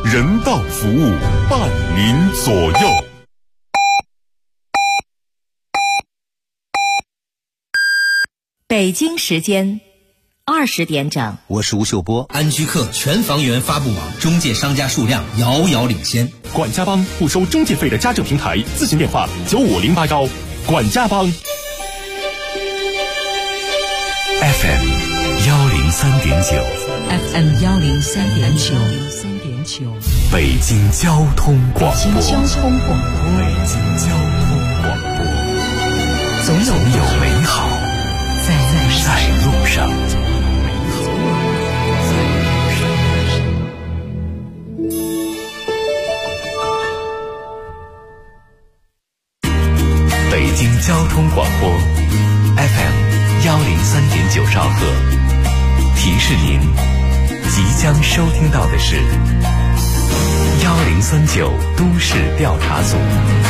人道服务，伴您左右。 北京时间20点整， 我是吴秀波。 安居客全房源发布网，中介商家数量遥遥领先。 管家帮不收中介费的家政平台，咨询电话95081。管家帮 FM 103.9 FM 103.9 北京交通广播。 北京交通广播，总有美好在路上。北京交通广播 FM 103.9兆赫，提示您即将收听到的是1039都市调查组。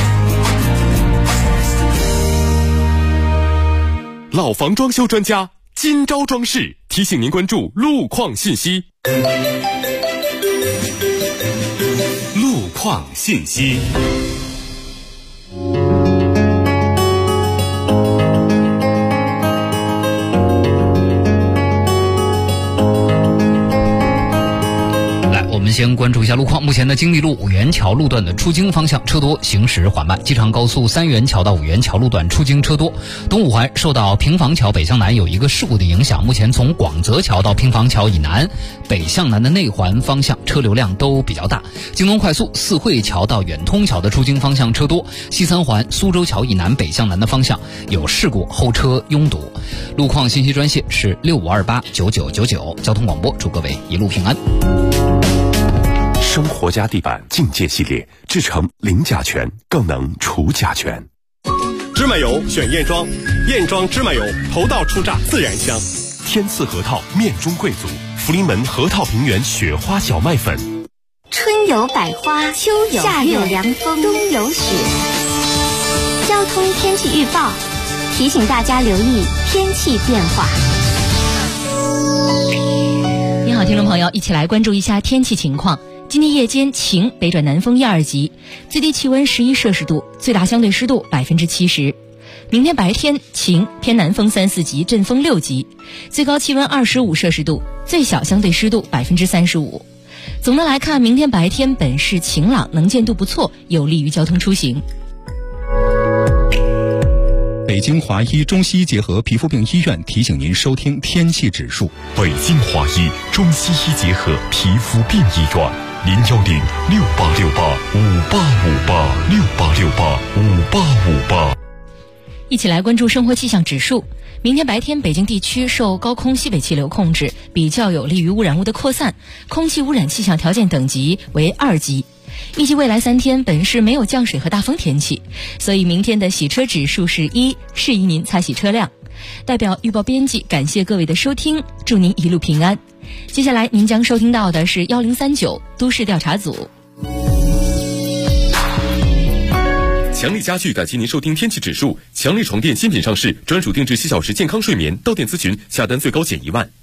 老房装修专家今朝装饰提醒您关注路况信息。路况信息。 我们先关注一下路况。目前的京丽路五元桥路段的出京方向车多，行驶缓慢。机场高速3元桥到5元桥路段出京车多。东五环受到平房桥北向南有一个事故的影响，目前从广泽桥到平房桥以南北向南的内环方向车流量都比较大。京东快速四惠桥到远通桥的出京方向车多。西三环苏州桥以南北向南的方向有事故，后车拥堵。路况信息专线是65289999。交通广播祝各位一路平安。 生活家地板境界系列制成零甲醛，更能除甲醛。 芝麻油选燕庄，燕庄芝麻油头道出榨自然香。 天赐核桃面中贵族，福临门核桃平原雪花小麦粉。 春有百花，秋有夏有凉风，冬有雪。交通天气预报提醒大家留意天气变化。 你好，听众朋友，一起来关注一下天气情况。今天夜间晴，北转南风1、2级，最低气温11摄氏度，最大相对湿度70%。明天白天晴，偏南风3、4级，阵风6级，最高气温25摄氏度，最小相对湿度35%。总的来看，明天白天本市晴朗，能见度不错，有利于交通出行。 北京华医中西医结合皮肤病医院提醒您收听天气指数。 北京华医中西医结合皮肤病医院，01068685858，686858。 一起来关注生活气象指数。明天白天，北京地区受高空西北气流控制，比较有利于污染物的扩散，空气污染气象条件等级为2级。预计未来3天，本市没有降水和大风天气，所以明天的洗车指数是1，适宜您擦洗车辆。代表预报编辑感谢各位的收听，祝您一路平安。接下来您将收听到的是1039都市调查组。 强力家具感谢您收听天气指数。强力床垫新品上市，专属定制7小时健康睡眠，到店咨询，下单最高减1万。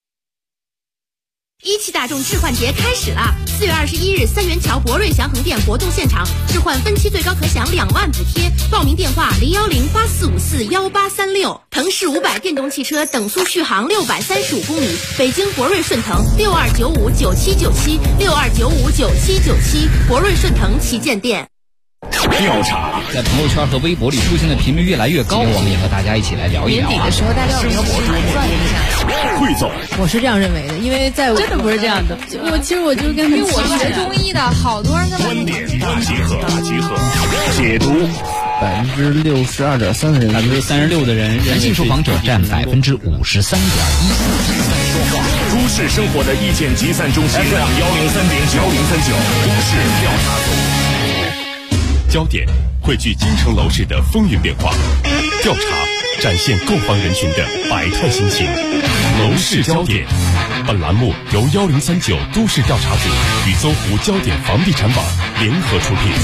17大众置换节开始了！4月21日，3元桥博瑞祥恒店活动现场，置换分期最高可享2万补贴。报名电话01084541836。腾势500电动汽车等速续航635公里，北京博瑞顺腾62959797，62959797，博瑞顺腾旗舰店。 调查在朋友圈和微博里出现的频率越来越高，我们也和大家一起来聊一聊。 年底的时候，大家有没有盘算一下？ 汇总， 我是这样认为的，因为在真的不是这样的。其实我就是跟他们，因为我学中医的，好多人在观点大集合，解读。 62.3%的人 ，36%的人，男性受访者占53.1%。 都市生活的意见集散中心，103.9都市调查组。 焦点汇聚京城楼市的风云变化，调查展现购房人群的百态心情。楼市焦点，本栏目由1039都市调查组与搜狐焦点房地产网联合出品。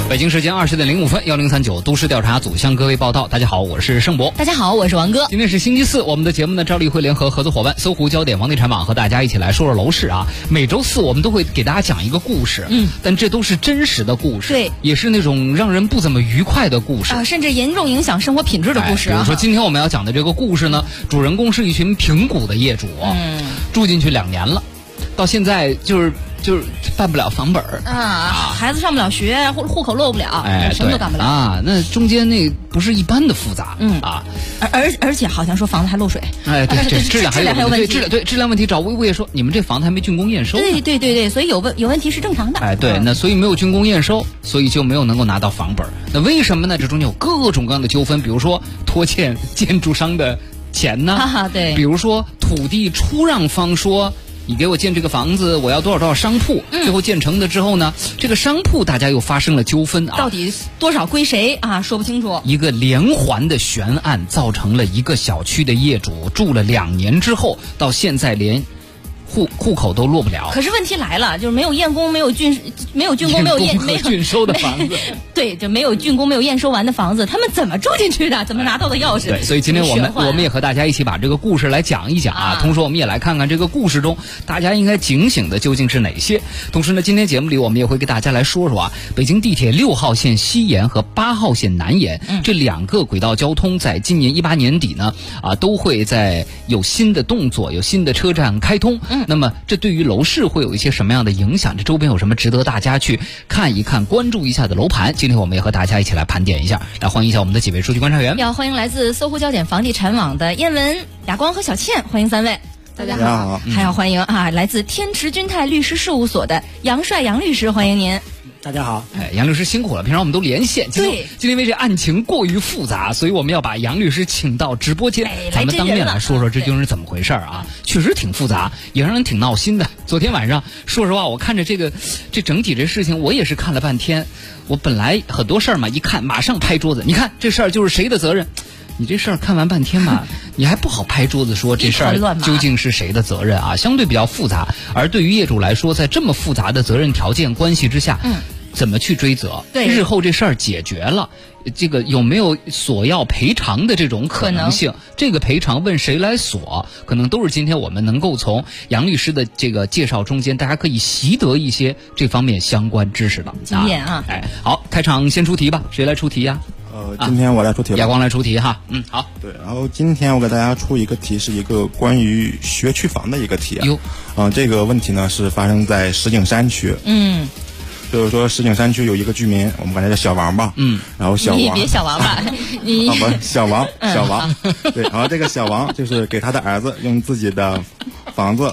北京时间20点05分，1039都市调查组向各位报道。大家好，我是盛博。 大家好，我是王哥。 今天是星期四，我们的节目呢，赵丽会联合合作伙伴搜狐焦点房地产网和大家一起来说说楼市啊。每周四我们都会给大家讲一个故事，但这都是真实的故事， 对， 也是那种让人不怎么愉快的故事甚至严重影响生活品质的故事比如说今天我们要讲的这个故事呢，主人公是一群平谷的业主，住进去2年了，到现在就是办不了房本孩子上不了学，户口落不了，什么都干不了啊。那中间那不是一般的复杂， 而且好像说房子还漏水， 对，质量还有问题，对质量问题，找物业说你们这房子还没竣工验收， 对，所以有问题是正常的。 对，那所以没有竣工验收，所以就没有能够拿到房本。那为什么呢？这中间有各种各样的纠纷，比如说拖欠建筑商的钱呢， 对， 比如说土地出让方说，你给我建这个房子，我要多少商铺，最后建成的之后呢，这个商铺大家又发生了纠纷到底多少归谁说不清楚。 一个连环的悬案造成了一个小区的业主住了2年之后，到现在连户口都落不了。 可是问题来了，就是没有验工、没有竣工、没有竣收的房子， 对，就没有竣工、没有验收完的房子，他们怎么住进去的？怎么拿到的钥匙？ 对，所以今天我们也和大家一起把这个故事来讲一讲同时我们也来看看这个故事中大家应该警醒的究竟是哪些。同时呢，今天节目里我们也会给大家来说说北京地铁6号线西延和8号线南延这2个轨道交通在今年18年底呢都会在有新的动作，有新的车站开通。那么这对于楼市会有一些什么样的影响？这周边有什么值得大家去看一看、关注一下的楼盘？今天我们也和大家一起来盘点一下。来欢迎一下我们的几位数据观察员。 要欢迎来自搜狐焦点房地产网的燕文、亚光和小倩，欢迎3位。大家好。还要欢迎来自天池君泰律师事务所的杨帅杨律师，欢迎您。 大家好。 杨律师辛苦了，平常我们都连线，今天因为这案情过于复杂，所以我们要把杨律师请到直播间，咱们当面来说说这究竟是怎么回事确实挺复杂，也让人挺闹心的。昨天晚上说实话，我看着这整体这事情，我也是看了半天。我本来很多事儿嘛，一看马上拍桌子，你看这事儿就是谁的责任？你这事儿看完半天嘛，你还不好拍桌子说这事儿究竟是谁的责任相对比较复杂。而对于业主来说，在这么复杂的责任条件关系之下，怎么去追责？ 对， 日后这事儿解决了，这个有没有索要赔偿的这种可能性？这个赔偿问谁来索，可能都是今天我们能够从杨律师的这个介绍中间，大家可以习得一些这方面相关知识的经验好，开场先出题吧，谁来出题呀？ 今天我来出题， 亚光来出题哈。好。 对，然后今天我给大家出一个题，是一个关于学区房的一个题这个问题呢是发生在石景山区。就是说石景山区有一个居民，我们管他叫小王吧。然后小王， 你别小王吧，你小王。对，然后这个小王就是给他的儿子用自己的房子，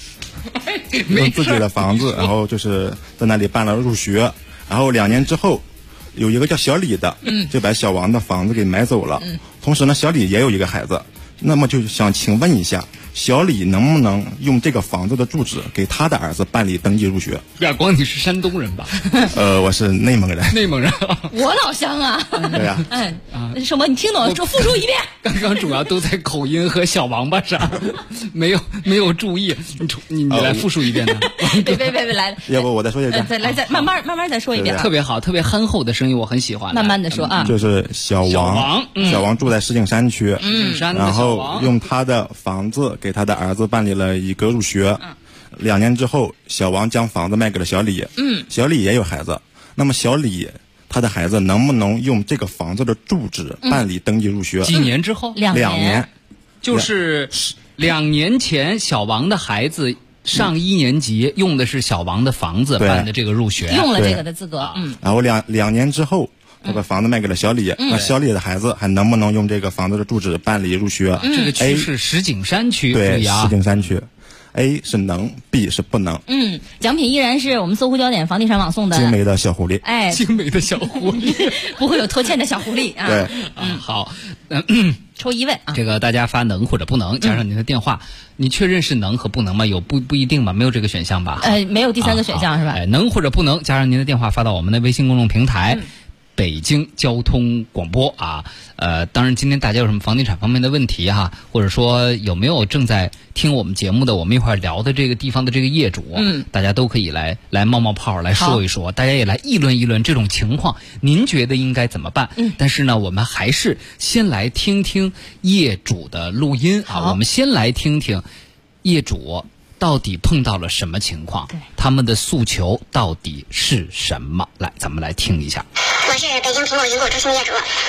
然后就是在那里办了入学，然后2年之后。有一个叫小李的，就把小王的房子给买走了。同时呢，小李也有一个孩子，那么就想请问一下，小李能不能用这个房子的住址给他的儿子办理登记入学？ 亚光，你是山东人吧？ 我是内蒙人。 内蒙人， 我老乡对呀。 什么？你听懂了？复述一遍。 刚刚主要都在口音和小王八上，没有注意。你来复述一遍呢？ 别来， 要不我再说一遍。 再慢慢再说一遍。 特别好，特别憨厚的声音，我很喜欢。 慢慢的说就是小王住在石景山区，然后用他的房子给他的儿子办理了一个入学。2年之后，小王将房子卖给了小李。小李也有孩子，那么小李他的孩子能不能用这个房子的住址办理登记入学？ 几年之后 ？2 年， 就是2年前小王的孩子上1年级用的是小王的房子办的这个入学， 用了这个的资格。 然后两年之后，他把房子卖给了小李，那小李的孩子还能不能用这个房子的住址办理入学？ 这个区是石景山区， 对，石景山区。A 是能 ，B 是不能。 奖品依然是我们搜狐焦点房地产网送的精美的小狐狸。 精美的小狐狸， 不会有拖欠的小狐狸啊。 对， 好， 抽1位这个大家发能或者不能，加上您的电话，你确认是能和不能吗？有不一定吗？没有这个选项吧？ 没有第3个选项是吧？ 能或者不能，加上您的电话发到我们的微信公众平台。 北京交通广播啊。当然今天大家有什么房地产方面的问题哈，或者说有没有正在听我们节目的，我们一块儿聊的这个地方的这个业主，大家都可以来冒冒泡，来说一说，大家也来议论议论这种情况，您觉得应该怎么办？但是呢，我们还是先来听听业主的录音啊，我们先来听听业主到底碰到了什么情况，他们的诉求到底是什么？来，咱们来听一下。 我是北京苹果银谷中心业主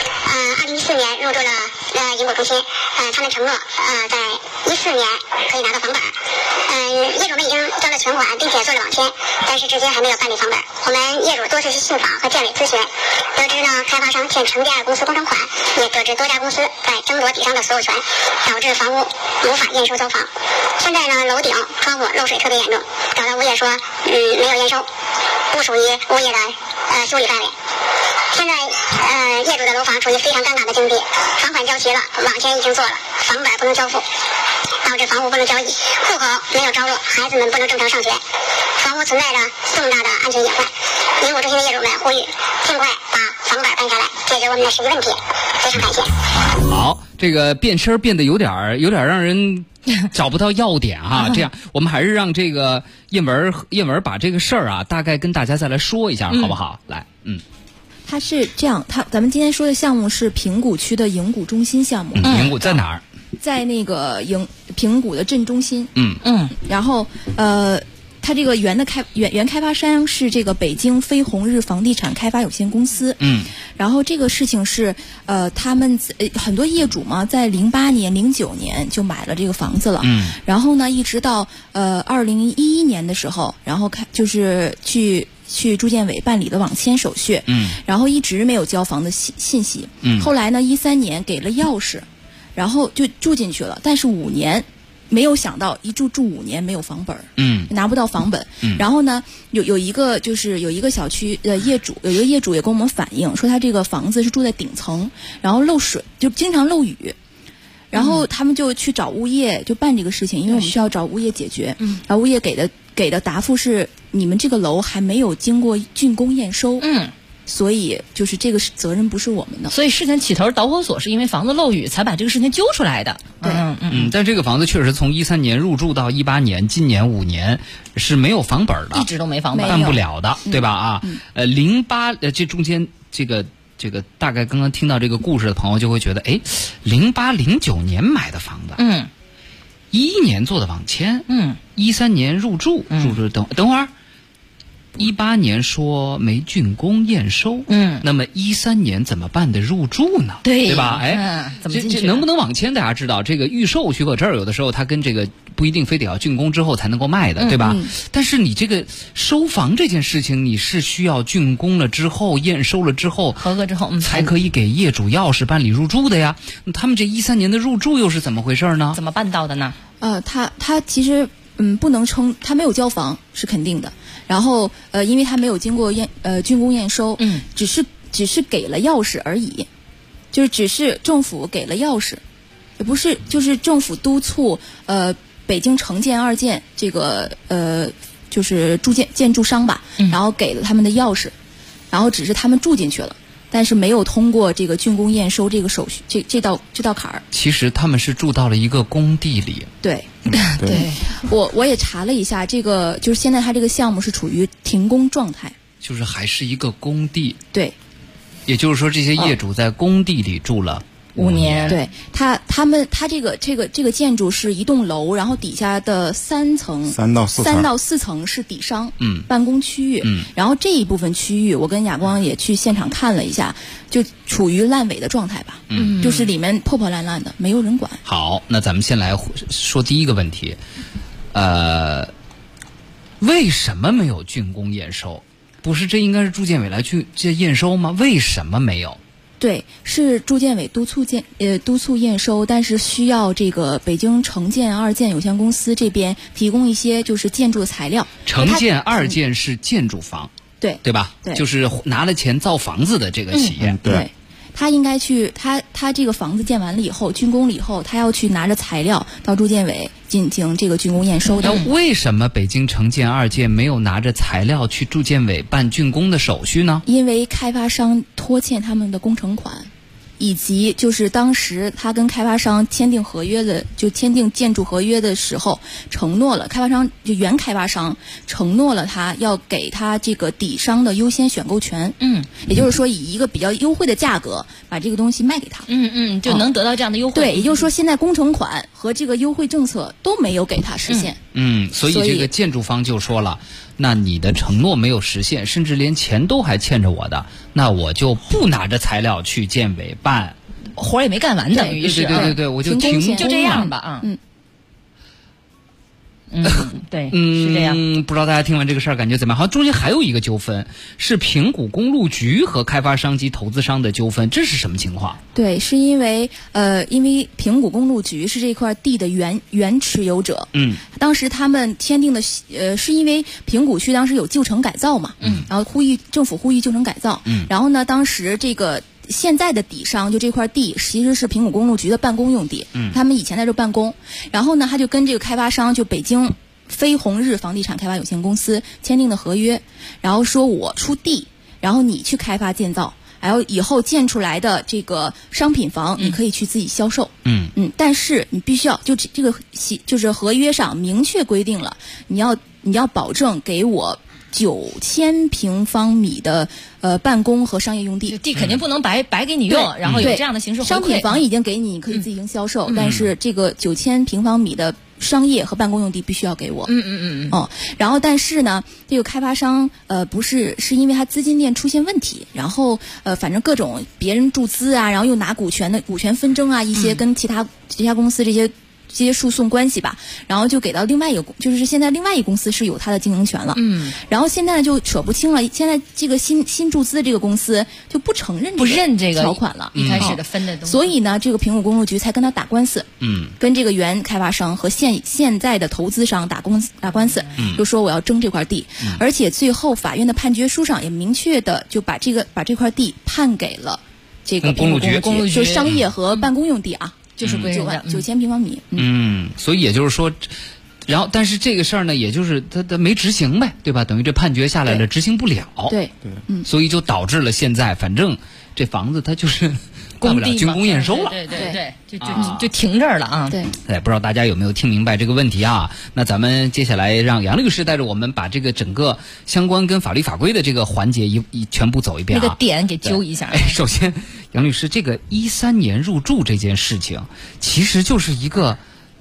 ，2014年入住了银谷中心，他们承诺在14年可以拿到房本，业主们已经交了存款，并且做了网签，但是至今还没有办理房本。我们业主多次去信访和建委咨询，得知呢开发商欠城建2公司工程款，也得知多家公司在争夺底上的所有权，导致房屋无法验收交房。现在呢楼顶窗户漏水特别严重，找到物业说没有验收，不属于物业的修理范围。现在业主的楼房处于非常尴尬的境地，房款交齐了，网签已经做了，房本不能交付，导致房屋不能交易，户口没有着落，孩子们不能正常上学，房屋存在着重大的安全隐患。银谷中心的业主们呼吁尽快把房本办下来，解决我们的实际问题。非常感谢。 好，这个变声变得有点让人找不到要点哈。这样，我们还是让这个叶文把这个事儿啊，大概跟大家再来说一下，好不好？来， 它是这样，咱们今天说的项目是平谷区的银谷中心项目。 银谷在哪儿？ 在那个平谷的镇中心。然后它这个原开发商是这个北京飞鸿日房地产开发有限公司。然后这个事情是他们很多业主嘛，在08年、09年就买了这个房子了。然后呢，一直到2011年的时候，然后就是去住建委办理了网签手续。然后一直没有交房的信息。后来呢，13年给了钥匙，然后就住进去了，但是5年。没有想到一住5年没有房本，拿不到房本。然后呢，有一个小区业主，有一个业主也跟我们反映说，他这个房子是住在顶层，然后漏水，就经常漏雨。然后他们就去找物业就办这个事情，因为我们需要找物业解决。然后物业给的答复是，你们这个楼还没有经过竣工验收。所以就是这个责任不是我们的， 所以事情起头导火索是因为房子漏雨才把这个事情揪出来的。 对， 但这个房子确实从13年入住到18年，今年5年是没有房本的， 一直都没房本， 办不了的，对吧？08这中间这个大概刚刚听到这个故事的朋友就会觉得，08、09年买的房子，11年做的网签，13年入住，等会儿。18年说没竣工验收，那么13年怎么办的入住呢？对吧？ 怎么进去？ 这能不能网签？大家知道，这个预售许可证有的时候它跟这个不一定非得要竣工之后才能够卖的，对吧？但是你这个收房这件事情，你是需要竣工了之后、验收了之后、 合格之后， 才可以给业主钥匙办理入住的呀。他们这13年的入住又是怎么回事呢？ 怎么办到的呢？ 他其实不能称他没有交房是肯定的。然后因为他没有经过竣工验收，只是给了钥匙而已，就是只是政府给了钥匙，也不是就是政府督促北京城建2建这个就是建筑商吧，然后给了他们的钥匙，然后只是他们住进去了。但是没有通过这个竣工验收这个手续，这道坎儿。 其实他们是住到了一个工地里。 对，我也查了一下，这个就是现在他这个项目是处于停工状态， 就是还是一个工地。 对， 也就是说这些业主在工地里住了5年。 对，他这个建筑是一栋楼，然后底下的3到4层是底商办公区域，然后这一部分区域我跟亚光也去现场看了一下，就处于烂尾的状态吧，就是里面破破烂烂的，没有人管。 好，那咱们先来说第一个问题，为什么没有竣工验收？不是这应该是住建委来去验收吗？为什么没有？ 对，是住建委督促验收，但是需要这个北京城建2建有限公司这边提供一些就是建筑的材料。 城建2建是建筑房，对吧？ 对， 就是拿了钱造房子的这个企业。 对， 他应该去他这个房子建完了以后，竣工了以后，他要去拿着材料到住建委进行这个竣工验收的。 为什么北京城建2届没有拿着材料去住建委办竣工的手续呢？ 因为开发商拖欠他们的工程款。以及就是当时他跟开发商签订建筑合约的时候，承诺了原开发商承诺了他要给他这个底商的优先选购权。也就是说以一个比较优惠的价格把这个东西卖给他。 就能得到这样的优惠。 对，也就是说现在工程款和这个优惠政策都没有给他实现。 所以这个建筑方就说了，那你的承诺没有实现，甚至连钱都还欠着我的，那我就不拿着材料去建委办， 活也没干完，等于是对，我就停工， 就这样吧对，是这样。 不知道大家听完这个事儿感觉怎么样？好像中间还有一个纠纷，是平谷公路局和开发商及投资商的纠纷，这是什么情况？ 对，是因为平谷公路局是这块地的原持有者。当时他们签订的是因为平谷区当时有旧城改造嘛，然后政府呼吁旧城改造，然后呢，当时这个。现在的底商就这块地其实是平谷公路局的办公用地，他们以前在这办公，然后呢他就跟这个开发商就北京飞鸿日房地产开发有限公司签订的合约，然后说我出地，然后你去开发建造，然后以后建出来的这个商品房你可以去自己销售。但是你必须要这个就是合约上明确规定了，你要保证给我9000平方米的办公和商业用地， 地肯定不能白给你用，然后有这样的形式回馈。 商品房已经给你，可以自行销售，但是这个9000平方米的商业和办公用地必须要给我。然后但是呢，这个开发商是因为他资金链出现问题，然后反正各种别人注资啊，然后又拿股权纷争啊，一些跟其他公司这些诉讼关系吧，然后就给到另外一个，就是现在另外一个公司是有它的经营权了。然后现在就扯不清了，现在这个新注资的这个公司就不认这个条款了， 一开始的分的东西。 所以呢，这个平谷公路局才跟他打官司，跟这个原开发商和现在的投资商打官司，就说我要争这块地，而且最后法院的判决书上也明确的就把这块地判给了这个平谷公路局，就商业和办公用地啊。就是归人的9000平方米。 所以也就是说，然后但是这个事儿呢，也就是他没执行呗，对吧？等于这判决下来了，执行不了。 对， 所以就导致了现在，反正这房子它就是办不了竣工验收了。 对，就停这儿了啊。 对， 不知道大家有没有听明白这个问题啊？那咱们接下来让杨律师带着我们把这个整个相关跟法律法规的这个环节全部走一遍啊， 那个点给揪一下。 首先，杨律师，这个13年入住这件事情，其实就是一个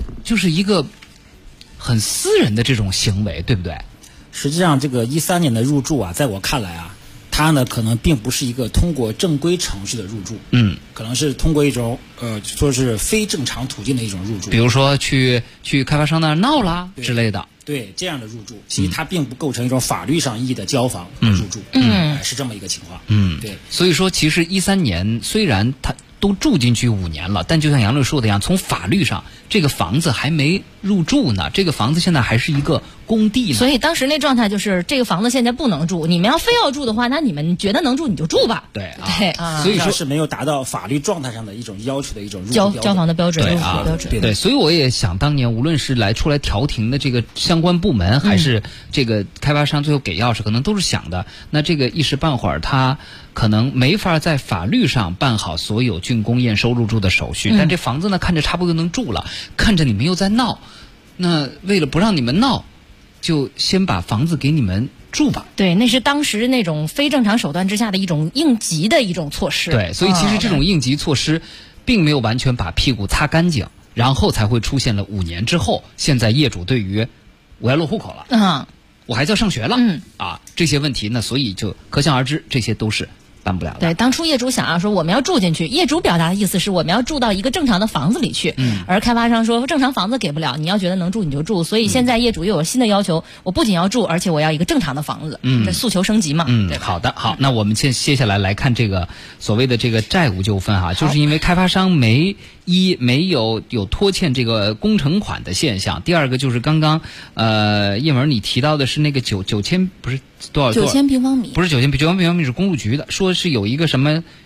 很私人的这种行为，对不对？ 实际上，这个13年的入住啊，在我看来啊，它呢可能并不是一个通过正规程序的入住，可能是通过一种说是非正常途径的一种入住， 比如说去开发商那儿闹啦之类的。 对，这样的入住，其实它并不构成一种法律上意义的交房和入住，是这么一个情况。对， 所以说其实13年虽然它都住进去5年了，但就像杨律师说的一样，从法律上这个房子还没入住呢，这个房子现在还是一个工地呢。 所以当时那状态就是这个房子现在不能住，你们要非要住的话，那你们觉得能住你就住吧。 对， 所以说是没有达到法律状态上的一种要求的一种入住交房的标准。 对，所以我也想当年无论是出来调停的这个相关部门，还是这个开发商最后给钥匙，可能都是想的，那这个一时半会儿他可能没法在法律上办好所有竣工验收入住的手续，但这房子呢看着差不多能住了，看着你们又在闹，那为了不让你们闹，就先把房子给你们住吧。 对，那是当时那种非正常手段之下的一种应急的一种措施。 对，所以其实这种应急措施并没有完全把屁股擦干净，然后才会出现了5年之后，现在业主对于我要落户口了，我孩子要上学了，这些问题呢，所以就可想而知，这些都是办不了的。 对，当初业主想说我们要住进去，业主表达的意思是我们要住到一个正常的房子里去，而开发商说正常房子给不了，你要觉得能住你就住，所以现在业主又有新的要求，我不仅要住，而且我要一个正常的房子，这诉求升级嘛。对， 好的，好，那我们接下来来看这个所谓的这个债务纠纷哈，就是因为开发商没有拖欠这个工程款的现象，第二个就是刚刚叶文你提到的是那个9000不是多少 9000平方米， 不是9000平方米是公路局的，说是有一个什么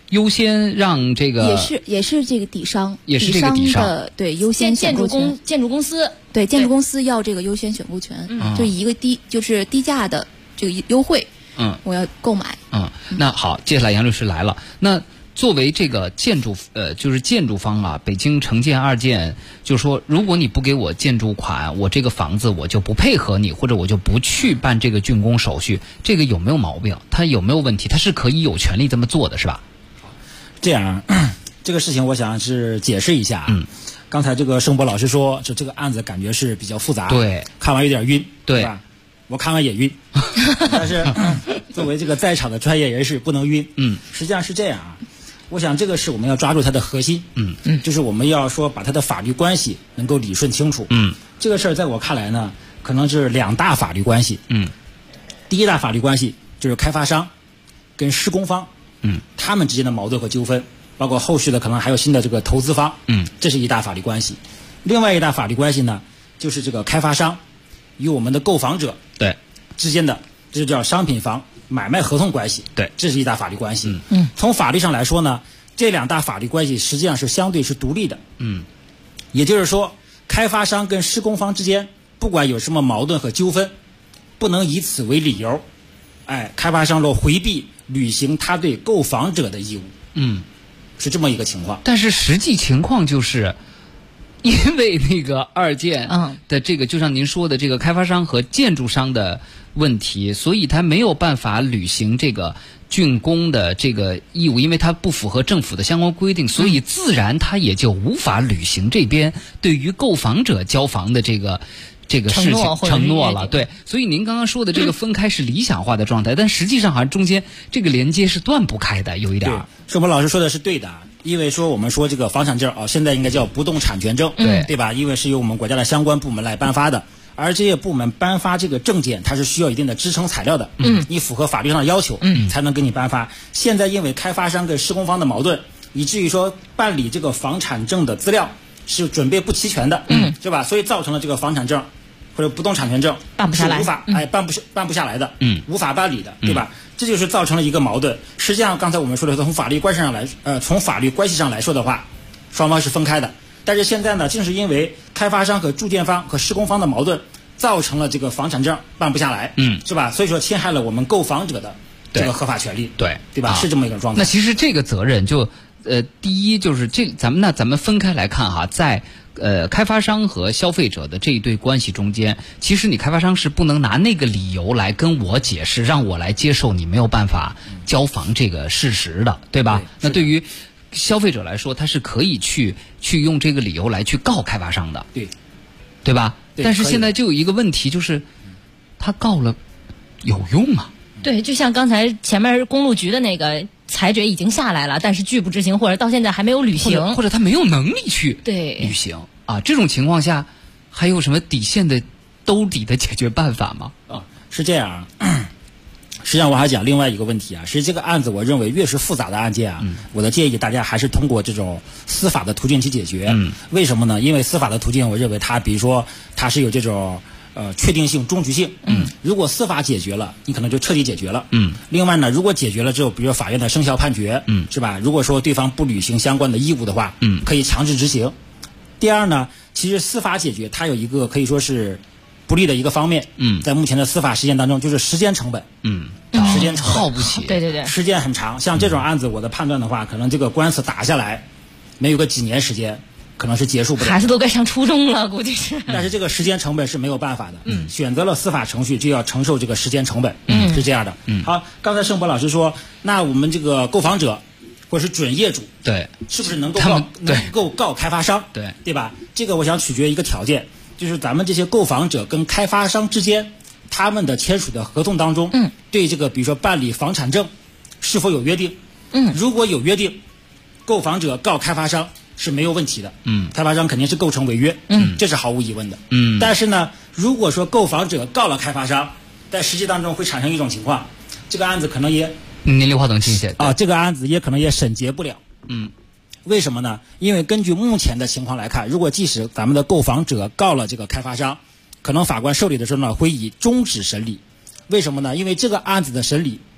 优先让这个也是这个底商， 也是这个底商的对优先建筑公司对建筑公司要这个优先选购权，就一个就是低价的这个优惠，我要购买。 那好，接下来杨律师来了，那。作为这个就是建筑方啊，北京城建二建就说，如果你不给我建筑款，我这个房子我就不配合你，或者我就不去办这个竣工手续，这个有没有毛病？它有没有问题？它是可以有权利这么做的，是吧？ 这样，这个事情我想是解释一下。刚才这个盛博老师说，这个案子感觉是比较复杂， 对， 看完有点晕， 对吧？我看完也晕，但是作为这个在场的专业人士不能晕。实际上是这样啊。我想这个是我们要抓住它的核心，就是我们要说把它的法律关系能够理顺清楚。这个事儿在我看来呢，可能是2大法律关系。第一大法律关系就是开发商跟施工方，他们之间的矛盾和纠纷，包括后续的可能还有新的这个投资方，这是一大法律关系。另外一大法律关系呢，就是这个开发商与我们的购房者之间的，这就叫商品房买卖合同关系， 对， 这是一大法律关系。从法律上来说呢，这2大法律关系实际上是相对是独立的。也就是说，开发商跟施工方之间，不管有什么矛盾和纠纷，不能以此为理由，开发商回避履行他对购房者的义务。是这么一个情况。 但是实际情况就是。因为那个二建的这个，就像您说的这个开发商和建筑商的问题，所以他没有办法履行这个竣工的这个义务，因为他不符合政府的相关规定，所以自然他也就无法履行这边对于购房者交房的这个事情承诺了。对，所以您刚刚说的这个分开是理想化的状态，但实际上好像中间这个连接是断不开的，有一点。 盛博老师说的是对的。因为说我们说这个房产证现在应该叫不动产权证，对吧？因为是由我们国家的相关部门来颁发的，而这些部门颁发这个证件，它是需要一定的支撑材料的，你符合法律上的要求，才能给你颁发。现在因为开发商跟施工方的矛盾，以至于说办理这个房产证的资料是准备不齐全的，是吧？所以造成了这个房产证或者不动产权证办不下来， 是无法办不下来的，无法办理的，对吧？这就是造成了一个矛盾。实际上，刚才我们说的，从法律关系上来说的话，双方是分开的。但是现在呢，正是因为开发商和住建方和施工方的矛盾，造成了这个房产证办不下来，是吧？所以说侵害了我们购房者的这个合法权利，对吧？是这么一个状态。 那其实这个责任就第一就是咱们分开来看哈，在开发商和消费者的这一对关系中间，其实你开发商是不能拿那个理由来跟我解释，让我来接受你没有办法交房这个事实的，对吧？那对于消费者来说，他是可以去用这个理由来去告开发商的，对吧？但是现在就有一个问题，就是他告了有用吗？ 对，就像刚才前面公路局的那个裁决已经下来了，但是拒不执行，或者到现在还没有履行， 或者他没有能力去履行啊，这种情况下还有什么底线的兜底的解决办法吗？ 是这样。实际上我还讲另外一个问题啊，是这个案子我认为越是复杂的案件啊，我的建议大家还是通过这种司法的途径去解决。为什么呢？因为司法的途径我认为它比如说它是有这种确定性、终局性。如果司法解决了，你可能就彻底解决了。另外呢，如果解决了之后，比如说法院的生效判决，是吧？如果说对方不履行相关的义务的话，可以强制执行。第二呢，其实司法解决它有一个可以说是不利的一个方面，在目前的司法实践当中，就是时间成本。时间成本耗不起， 对， 时间很长。像这种案子，我的判断的话，可能这个官司打下来，没有个几年时间，可能是结束不了。 孩子都该上初中了，估计是。 但是这个时间成本是没有办法的。选择了司法程序，就要承受这个时间成本。是这样的。好，刚才盛博老师说，那我们这个购房者或者是准业主，是不是能够告开发商？对吧？这个我想取决于一个条件，就是咱们这些购房者跟开发商之间，他们的签署的合同当中，对这个比如说办理房产证是否有约定？如果有约定，购房者告开发商是没有问题的。开发商肯定是构成违约。这是毫无疑问的。但是呢，如果说购房者告了开发商，在实际当中会产生一种情况，这个案子可能也您离话筒近些这个案子也可能也审结不了。为什么呢？因为根据目前的情况来看，如果即使咱们的购房者告了这个开发商，可能法官受理的时候呢，会以终止审理。为什么呢？因为这个案子的审理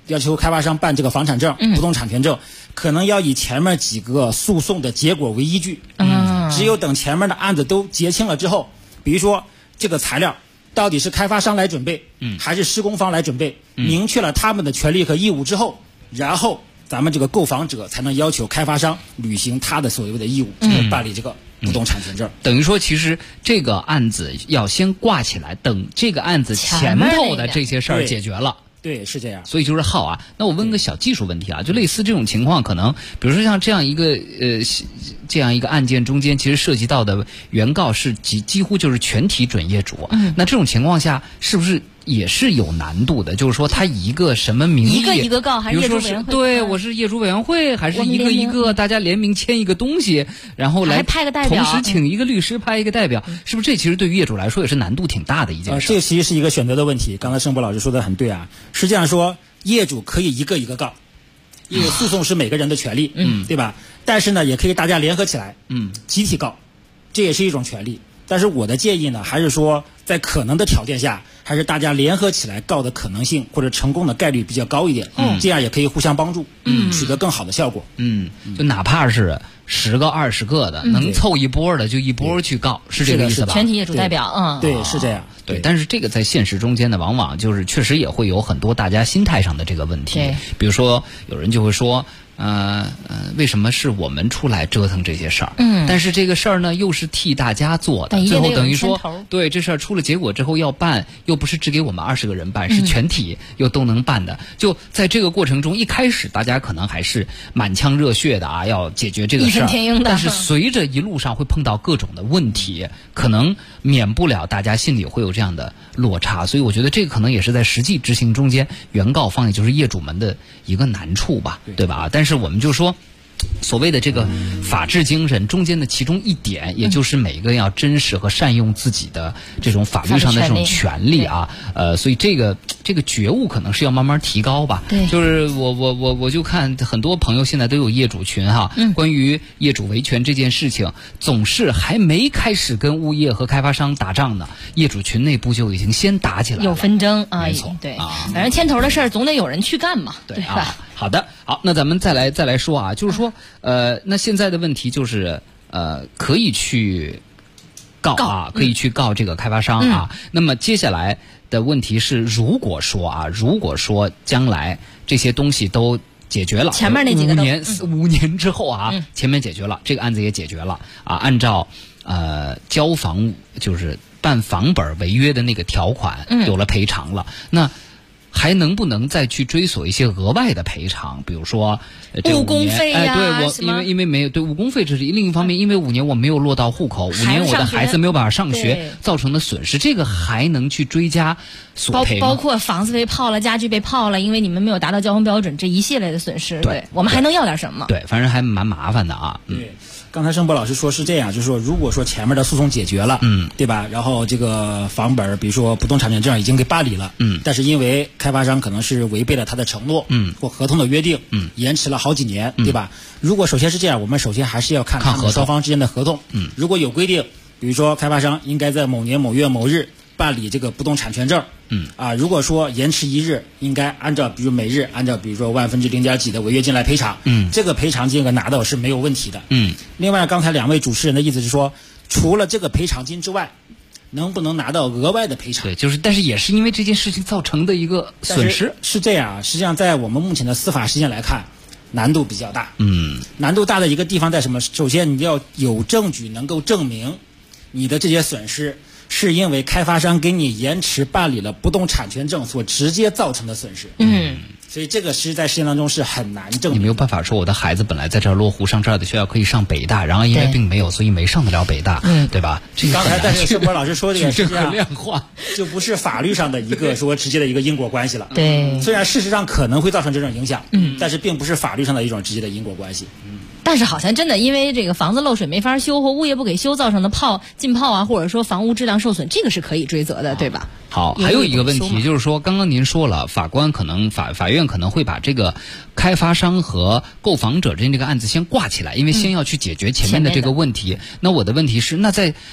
要求开发商办这个房产证、不动产权证，可能要以前面几个诉讼的结果为依据。只有等前面的案子都结清了之后，比如说这个材料到底是开发商来准备，还是施工方来准备，明确了他们的权利和义务之后，然后咱们这个购房者才能要求开发商履行他的所谓的义务，办理这个不动产权证。 等于说，其实这个案子要先挂起来，等这个案子前头的这些事儿解决了。 对，是这样。 所以就是耗啊。那我问个小技术问题啊，就类似这种情况，可能比如说像这样一个案件中间，其实涉及到的原告是几乎就是全体准业主。那这种情况下，是不是也是有难度的？就是说，他一个什么名义， 一个告，还是业主委员会？ 对，我是业主委员会，还是一个大家联名签一个东西，然后来还派个代表， 同时请一个律师派一个代表，是不是这其实对于业主来说也是难度挺大的一件事？ 这其实是一个选择的问题。刚才盛博老师说的很对啊，实际上说业主可以一个告，因为诉讼是每个人的权利，对吧？但是呢，也可以大家联合起来，集体告，这也是一种权利。但是我的建议呢，还是说在可能的条件下，还是大家联合起来告的可能性或者成功的概率比较高一点，这样也可以互相帮助，取得更好的效果。 就哪怕是10个20个的，能凑一波的就一波去告，是这个意思吧？ 全体业主代表， 对，是这样。 对，但是这个在现实中间呢，往往就是确实也会有很多大家心态上的这个问题。比如说，有人就会说，为什么是我们出来折腾这些事儿？但是这个事儿呢，又是替大家做的，最后等于说，对这事儿出了结果之后要办，又不是只给我们20个人办，是全体又都能办的。就在这个过程中，一开始大家可能还是满腔热血的啊，要解决这个事儿，但是随着一路上会碰到各种的问题，可能免不了大家心里会有这样的落差。所以我觉得这个可能也是在实际执行中间，原告方也就是业主们的一个难处吧，对吧？但是我们就说，所谓的这个法治精神中间的其中一点，也就是每个人要珍视和善用自己的这种法律上的这种权利啊。所以这个觉悟可能是要慢慢提高吧。 对， 就是我就看很多朋友现在都有业主群哈，关于业主维权这件事情，总是还没开始跟物业和开发商打仗呢，业主群内部就已经先打起来了， 有纷争啊。 没错， 对，反正牵头的事儿总得有人去干嘛，对吧？ 好的，好，那咱们再来说啊，就是说，那现在的问题就是，可以去告啊，可以去告这个开发商啊。那么接下来的问题是，如果说将来这些东西都解决了， 前面那几个 5年之后啊，前面解决了，这个案子也解决了啊，按照交房就是办房本违约的那个条款有了赔偿了，那还能不能再去追索一些额外的赔偿？比如说误工费呀， 对我因为没有对误工费，这是另一方面，因为5年我没有落到户口，5年我的孩子没有办法上学造成的损失，这个还能去追加索赔吗？ 包括房子被泡了，家具被泡了，因为你们没有达到交房标准，这一系列的损失，对我们还能要点什么？ 对，反正还蛮麻烦的啊。 对。刚才盛博老师说是这样，就是说，如果说前面的诉讼解决了，对吧？然后这个房本，比如说不动产权证已经给办理了，但是因为开发商可能是违背了他的承诺，或合同的约定，延迟了好几年，对吧？如果首先是这样，我们首先还是要看他们双方之间的合同，如果有规定，比如说开发商应该在某年某月某日办理这个不动产权证，如果说延迟1日，应该按照比如每日按照比如说0.1%几的违约金来赔偿，这个赔偿金额拿到是没有问题的。另外刚才2位主持人的意思是说，除了这个赔偿金之外，能不能拿到额外的赔偿？ 对，就是但是也是因为这件事情造成的一个损失。 是这样啊，实际上在我们目前的司法实践来看，难度比较大。难度大的一个地方在什么？首先你要有证据能够证明你的这些损失是因为开发商给你延迟办理了不动产权证所直接造成的损失。所以这个是在实践当中是很难证明。 你没有办法说我的孩子本来在这儿落户上这儿的学校可以上北大，然后因为并没有，所以没上得了北大，对吧？ 刚才但是盛博老师说这个是可量化， 就不是法律上的一个说直接的一个因果关系了。 对， 虽然事实上可能会造成这种影响，但是并不是法律上的一种直接的因果关系。 但是好像真的因为这个房子漏水没法修或物业不给修造成的浸泡啊，或者说房屋质量受损，这个是可以追责的，对吧？ 好，还有一个问题就是说，刚刚您说了，法官可能法院可能会把这个开发商和购房者之间这个案子先挂起来，因为先要去解决前面的这个问题。那我的问题是，那在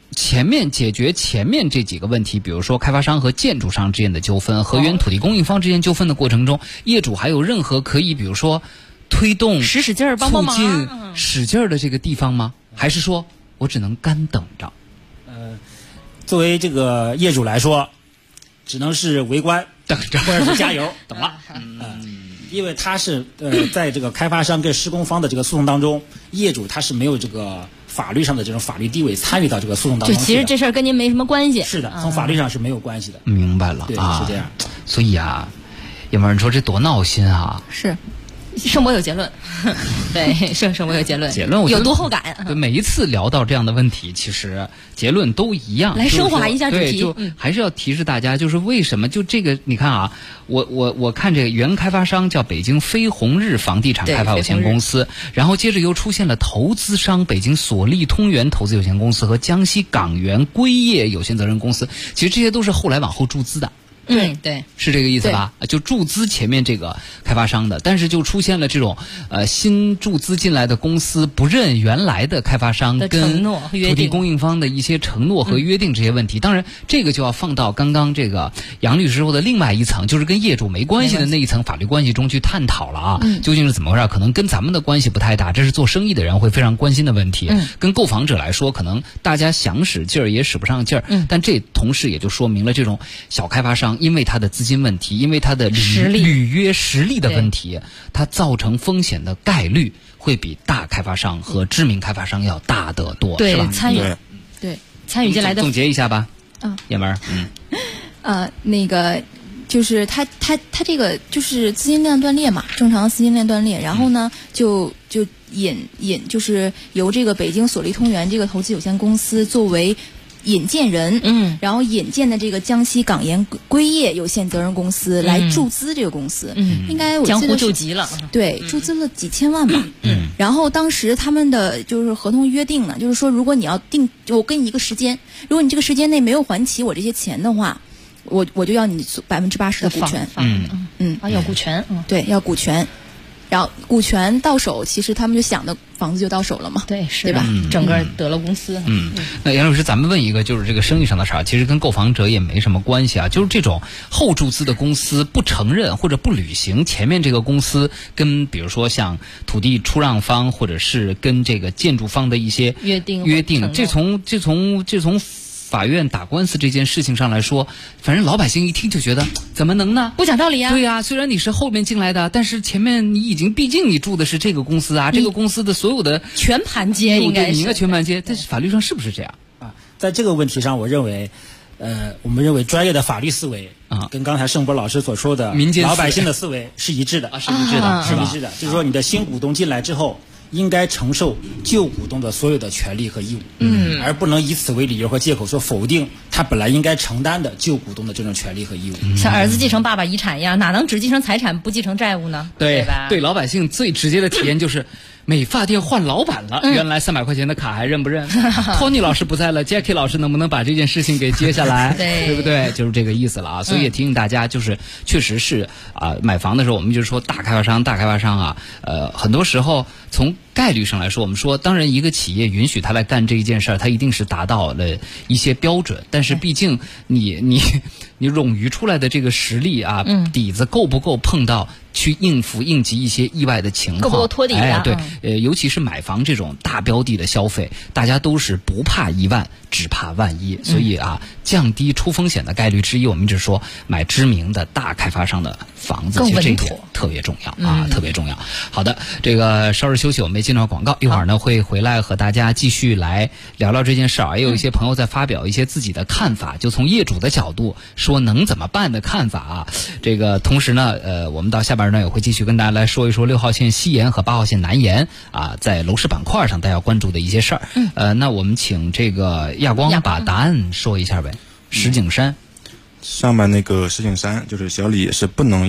解决前面这几个问题，比如说开发商和建筑商之间的纠纷，和原土地供应方之间纠纷的过程中，业主还有任何可以比如说推动使劲儿帮帮忙、 促进使劲儿的这个地方吗？还是说我只能干等着？ 作为这个业主来说，只能是围观等着， 或者是加油等了。因为他是在这个开发商跟施工方的这个诉讼当中，业主他是没有这个法律上的这种法律地位参与到这个诉讼当中。 就其实这事儿跟您没什么关系。 是的，从法律上是没有关系的。 明白了， 对，是这样。 所以啊，要不然你说这多闹心啊！ 是。盛博有结论，对，盛博有结论，有读后感。 对，每一次聊到这样的问题，其实结论都一样。 来升华一下主题， 对，就还是要提示大家，就是为什么就这个，你看啊，我看这个原开发商叫北京飞鸿日房地产开发有限公司，然后接着又出现了投资商北京索利通源投资有限公司和江西港源硅业有限责任公司，其实这些都是后来往后注资的。 对， 是这个意思吧？就注资前面这个开发商的，但是就出现了这种新注资进来的公司不认原来的开发商跟土地供应方的一些承诺和约定这些问题。当然，这个就要放到刚刚这个杨律师说的另外一层，就是跟业主没关系的那一层法律关系中去探讨了啊，究竟是怎么回事？可能跟咱们的关系不太大，这是做生意的人会非常关心的问题。跟购房者来说，可能大家想使劲儿也使不上劲儿。但这同时也就说明了这种小开发商。因为他的资金问题，因为他的履约实力的问题，它造成风险的概率会比大开发商和知名开发商要大得多， 对， 是吧？ 参与进来的。 总结一下吧，叶门。 那个就是他这个就是资金链断裂嘛，正常的资金链断裂，然后呢就就是由这个北京索利通源这个投资有限公司作为引荐人，然后引荐的这个江西港源硅业有限责任公司来注资这个公司，应该我记得江湖救急了， 对，注资了几千万吧，然后当时他们的就是合同约定呢，就是说如果你要我给你一个时间，如果你这个时间内没有还起我这些钱的话，我就要你80%的股权， 要股权， 对，要股权。然后股权到手，其实他们就想的房子就到手了嘛， 对，是吧？ 整个得了公司。 那杨律师，咱们问一个，就是这个生意上的事儿，其实跟购房者也没什么关系啊。就是这种后注资的公司不承认或者不履行前面这个公司跟比如说像土地出让方或者是跟这个建筑方的一些约定，这从法院打官司这件事情上来说，反正老百姓一听就觉得怎么能呢？ 不讲道理啊！ 对呀，虽然你是后面进来的，但是前面你毕竟你住的是这个公司啊，这个公司的所有的全盘接应该全盘接，但是法律上是不是这样啊？在这个问题上，我认为，我们认为专业的法律思维跟刚才盛博老师所说的民间老百姓的思维是一致的， 是一致的， 是一致的。就是说，你的新股东进来之后，应该承受旧股东的所有的权利和义务，而不能以此为理由和借口说否定他本来应该承担的旧股东的这种权利和义务。 像儿子继承爸爸遗产一样，哪能只继承财产不继承债务呢？对吧？ 对老百姓最直接的体验就是美发店换老板了，原来300块钱的卡还认不认？Tony 老师不在了 ，Jackie 老师能不能把这件事情给接下来？对不对？就是这个意思了啊。所以也提醒大家，就是确实是买房的时候，我们就是说大开发商啊，很多时候从概率上来说，我们说，当然一个企业允许他来干这一件事儿，他一定是达到了一些标准，但是毕竟你冗余出来的这个实力啊，底子够不够碰到去应急一些意外的情况， 够不够托底啊？ 对，尤其是买房这种大标的的消费，大家都是不怕1万，只怕万一，所以降低出风险的概率之一，我们只说买知名的大开发商的房子，其实这一点特别重要特别重要。好的，这个稍事休息，我们进到广告，一会儿呢会回来和大家继续来聊聊这件事儿。也有一些朋友在发表一些自己的看法，就从业主的角度说能怎么办的看法啊。这个同时呢，我们到下半段也会继续跟大家来说一说6号线西延和8号线南延在楼市板块上大家关注的一些事儿。那我们请这个亚光把答案说一下呗。石景山上面那个石景山就是小李是不能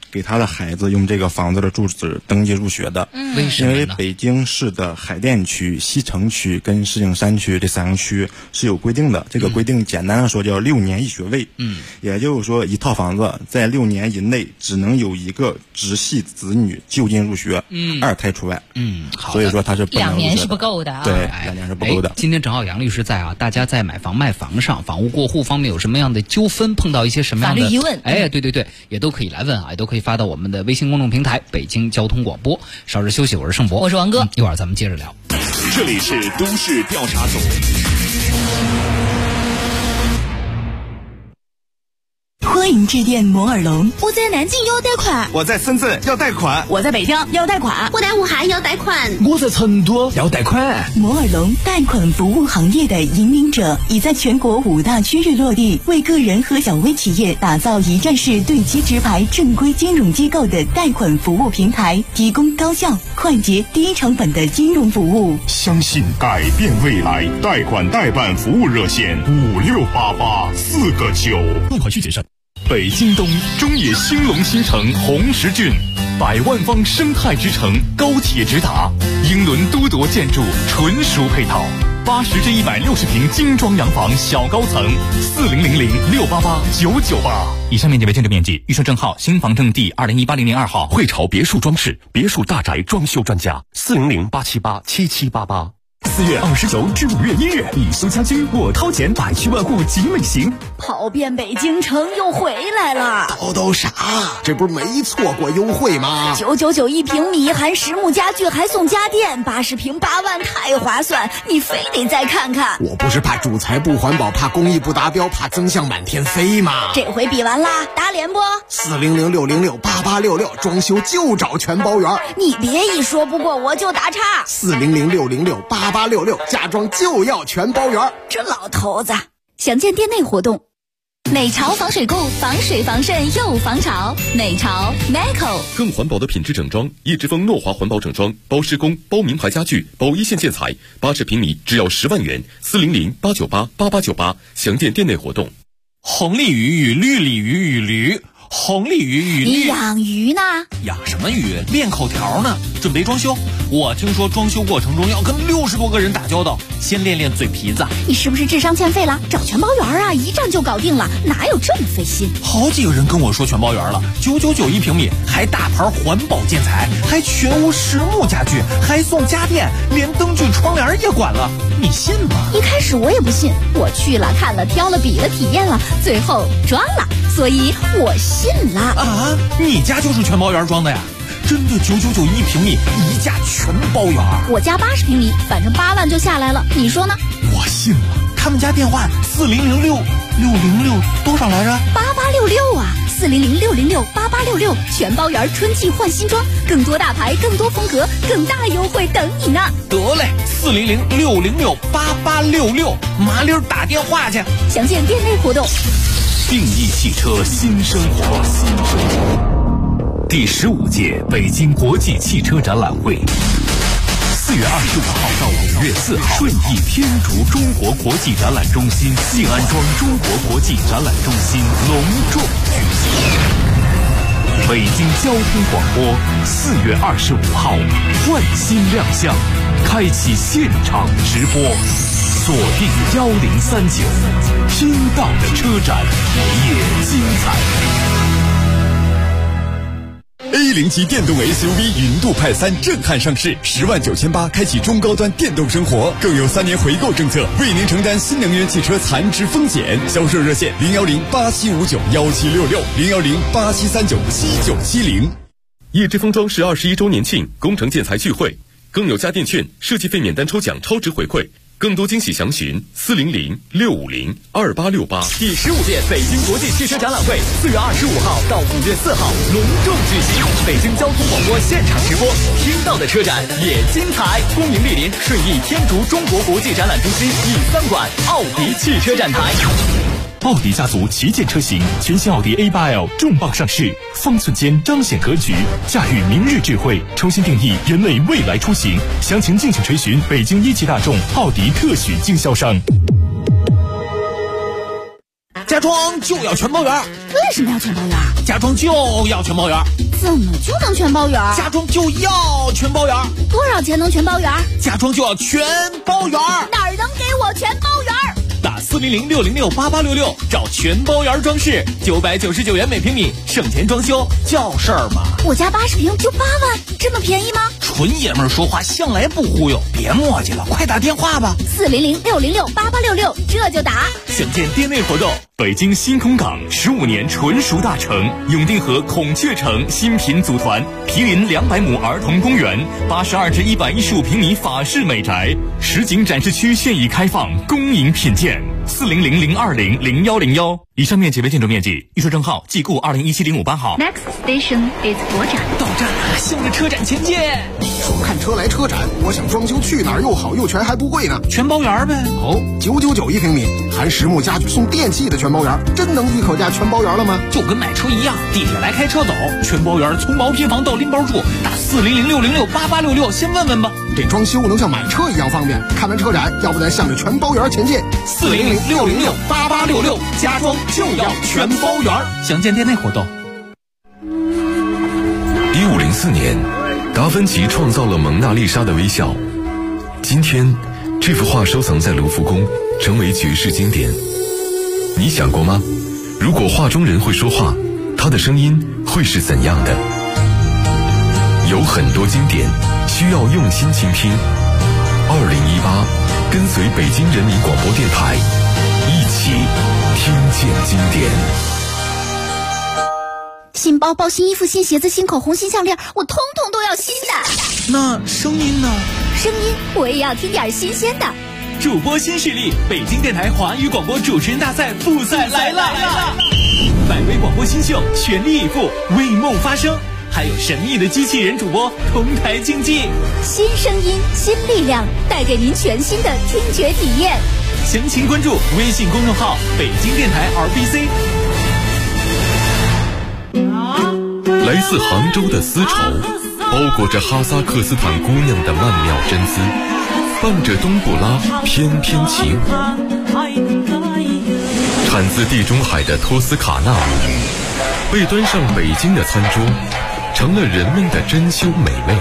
给他的孩子用这个房子的住址登记入学的。 为什么呢？ 因为北京市的海淀区、西城区跟石景山区这3个区是有规定的。这个规定简单的说叫6年1学位。也就是说一套房子在6年以内只能有一个直系子女就近入学，2胎除外。 好的。 所以说它是不能 2年是不够的啊。 对，2年是不够的。 今天正好杨律师在啊，大家在买房卖房上、房屋过户方面有什么样的纠纷，碰到一些什么样的法律疑问， 对，也都可以来问啊，也都可以发到我们的微信公众平台北京交通广播。稍事休息，我是盛博， 我是王哥， 一会儿咱们接着聊。 这里是都市调查组。 欢迎致电摩尔龙。 我在南京要贷款， 我在深圳要贷款， 我在北京要贷款， 我在武汉要贷款， 我在成都要贷款。 摩尔龙贷款服务行业的引领者，已在全国5大区域落地，为个人和小微企业打造一站式对接直排正规金融机构的贷款服务平台，提供高效、快捷、低成本的金融服务。 相信改变未来，贷款代办服务热线5688-4个9， 贷款需谨慎。北京东中野兴隆新城红石郡，100万方生态之城，高铁直达，英伦都铎建筑纯属配套，80至160平精装洋房小高层，4000-688-998。 以上面积为建筑面积，预售证号新房证第2018-02号。 汇潮别墅装饰，别墅大宅装修专家，400-878-7788。4月29至5月1日，李苏家居我掏钱百趣万户集美行， 跑遍北京城又回来了。 都啥？这不是没错过优惠吗 ？999一平米，含实木家具还送家电，80平8万，太划算！你非得再看看。 我不是怕主材不环保，怕工艺不达标，怕增项满天飞吗？ 这回比完啦，打脸不 ？400-606-8866，装修就找全包圆。 你别一说不过我就打岔。 400-606-8866，家装就要全包圆。 这老头子，详见店内活动。 美潮防水固，防水防渗又防潮。美潮 Meco 更环保的品质整装，叶之峰诺华环保整装，包施工，包名牌家具，包一线建材，80平米只要10万元。400-898-8898，详见店内活动。 红鲤鱼与绿鲤鱼与驴，红鲤鱼与绿。 你养鱼呢？ 养什么鱼？练口条呢。准备装修，我听说装修过程中要跟60多个人打交道，先练练嘴皮子。 你是不是智商欠费了？找全包圆啊，一站就搞定了，哪有这么费心？ 好几个人跟我说全包圆了，999一平米，还大牌环保建材，还全屋实木家具，还送家电，连灯具窗帘也管了，你信吗？ 一开始我也不信，我去了看了挑了比了体验了，最后装了，所以我信了。 啊，你家就是全包圆装的呀？真的999一平米，一价全包圆。 我家80平米，反正8万就下来了，你说呢？ 我信了。他们家电话400-606多少来着 ？8866啊，400-606-8866，全包圆，春季换新装，更多大牌，更多风格，更大优惠等你呢。 得嘞，400-606-8866，麻溜打电话去。 详见店内活动。 定义汽车新生活，第15届北京国际汽车展览会，4月25号到5月4号，顺义天竺中国国际展览中心、静安庄中国国际展览中心隆重举行。北京交通广播4月25号换新亮相，开启现场直播，锁定1039，听到的车展也精彩。 A0级电动 SUV 云度派3震撼上市，10.98万开启中高端电动生活，更有3年回购政策，为您承担新能源汽车残值风险。销售热线010-8759-1766，010-8739-7970。 叶之峰装饰21周年庆工程建材聚会，更有家电券、设计费免单抽奖超值回馈。更多惊喜详询400-650-2868。 第15届北京国际汽车展览会4月25号到5月4号隆重举行，北京交通广播现场直播，听到的车展也精彩。恭迎莅临顺义天竺中国国际展览中心E3馆奥迪汽车展台。 奥迪家族旗舰车型，全新奥迪 A8L 重磅上市，方寸间彰显格局，驾驭明日智慧，重新定义人类未来出行。详情敬请垂询北京1汽大众奥迪特许经销商。 驾家装就要全包圆。 为什么要全包圆？ 家装就要全包圆。 怎么就能全包圆？ 家装就要全包圆。 多少钱能全包圆？ 家装就要全包圆。 哪儿能给我全包圆？ 打400-606-8866找全包圆装饰，999元每平米，省钱装修叫事儿吗？ 我家80平就8万，这么便宜吗？ 纯爷们儿说话向来不忽悠，别磨叽了，快打电话吧。 400-606-8866，这就打。 想见店内活动。 北京新空港15年纯熟大城，永定河孔雀城新品组团，毗邻200亩儿童公园，82至115平米法式美宅，实景展示区现已开放，恭迎品鉴。400-020-0101，以上面积为建筑面积，预售证号即固2017-058号。 Next station is 国展。 到站了，向着车展前进。 说看车来车展，我想装修去哪儿又好又全还不贵呢？ 全包圆呗。 哦，999一平米，含实木家具送电器的全包圆，真能一口价全包圆了吗？ 就跟买车一样，地铁来开车走，全包圆从毛坯房到拎包住，打400-606-8866，先问问吧。 这装修能像买车一样方便，看完车展，要不咱向着全包圆前进。 400-606-8866，家装就要全包圆。详见店内活动。 1504年，达芬奇创造了蒙娜丽莎的微笑。今天，这幅画收藏在卢浮宫，成为绝世经典。你想过吗？如果画中人会说话，他的声音会是怎样的？有很多经典需要用心倾听。2018，跟随北京人民广播电台，一起听见经典。 新包包、新衣服、新鞋子、新口红、新项链，我通通都要新的。 那声音呢？ 声音我也要听点新鲜的。 主播新势力，北京电台华语广播主持人大赛复赛来了！百位广播新秀全力以赴，为梦发声，还有神秘的机器人主播同台竞技。 新声音，新力量，带给您全新的听觉体验。 详情关注微信公众号北京电台 RBC。 来自杭州的丝绸，包裹着哈萨克斯坦姑娘的曼妙真姿，伴着冬不拉翩翩起舞。产自地中海的托斯卡纳舞，被端上北京的餐桌，成了人们的珍馐美味。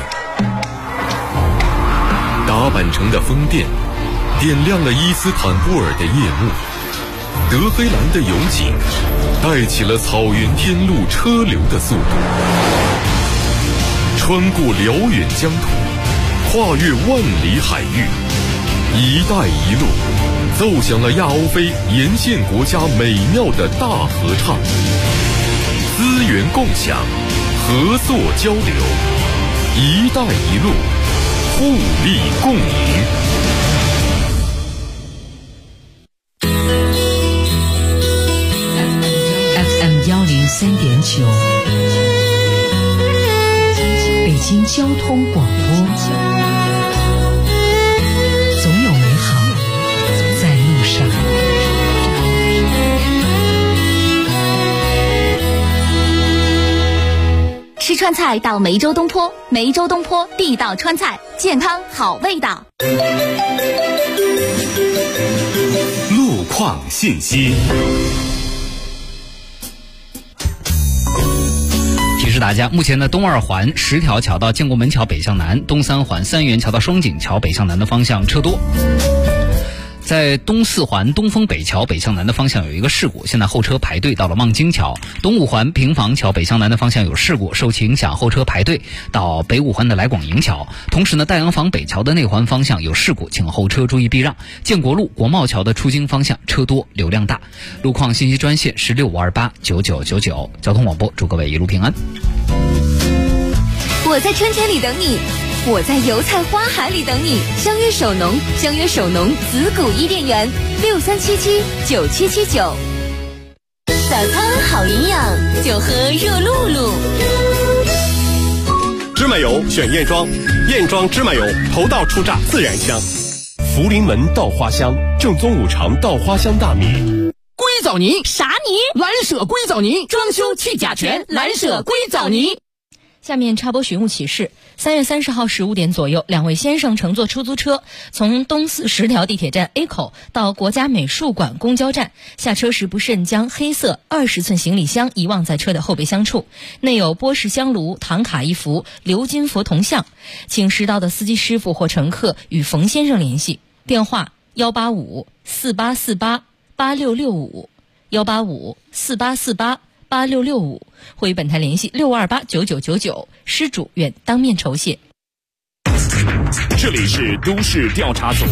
达坂城的风电，点亮了伊斯坦布尔的夜幕。德黑兰的油井，带起了草原天路车流的速度。穿过辽远疆土，跨越万里海域，一带一路奏响了亚欧非沿线国家美妙的大合唱。资源共享，合作交流，一带一路，互利共赢。 FM103.9，北京交通广播，总有美好在路上。 吃川菜到梅州东坡，梅州东坡地道川菜，健康好味道。 路况信息。 提示大家，目前的东二环10条桥到建国门桥北向南，东三环三元桥到双井桥北向南的方向车多。在东四环东风北桥北向南的方向有一个事故，现在后车排队到了望京桥。东五环平房桥北向南的方向有事故，受其影响后车排队到北五环的来广营桥。同时呢，戴阳坊北桥的内环方向有事故，请后车注意避让。建国路国贸桥的出京方向车多流量大。路况信息专线1652899999，交通广播，祝各位一路平安。 我在春天里等你，我在油菜花海里等你。相约首农，相约首农子谷伊甸园，63779779。早餐好营养，就喝热露露。 芝麻油选燕庄，燕庄芝麻油头道初榨自然香。福临门稻花香，正宗五常稻花香大米。 硅藻泥啥泥？ 蓝舍硅藻泥，装修去甲醛，蓝舍硅藻泥。 下面插播寻物启事：3月30号15点左右，2位先生乘坐出租车从东四十条地铁站 A 口到国家美术馆公交站，下车时不慎将黑色20寸行李箱遗忘在车的后备箱处，内有波氏香炉、唐卡一幅、鎏金佛铜像，请识到的司机师傅或乘客与冯先生联系，电话18548488665，18548488665，或与本台联系6289999，失主愿当面酬谢。 这里是都市调查组，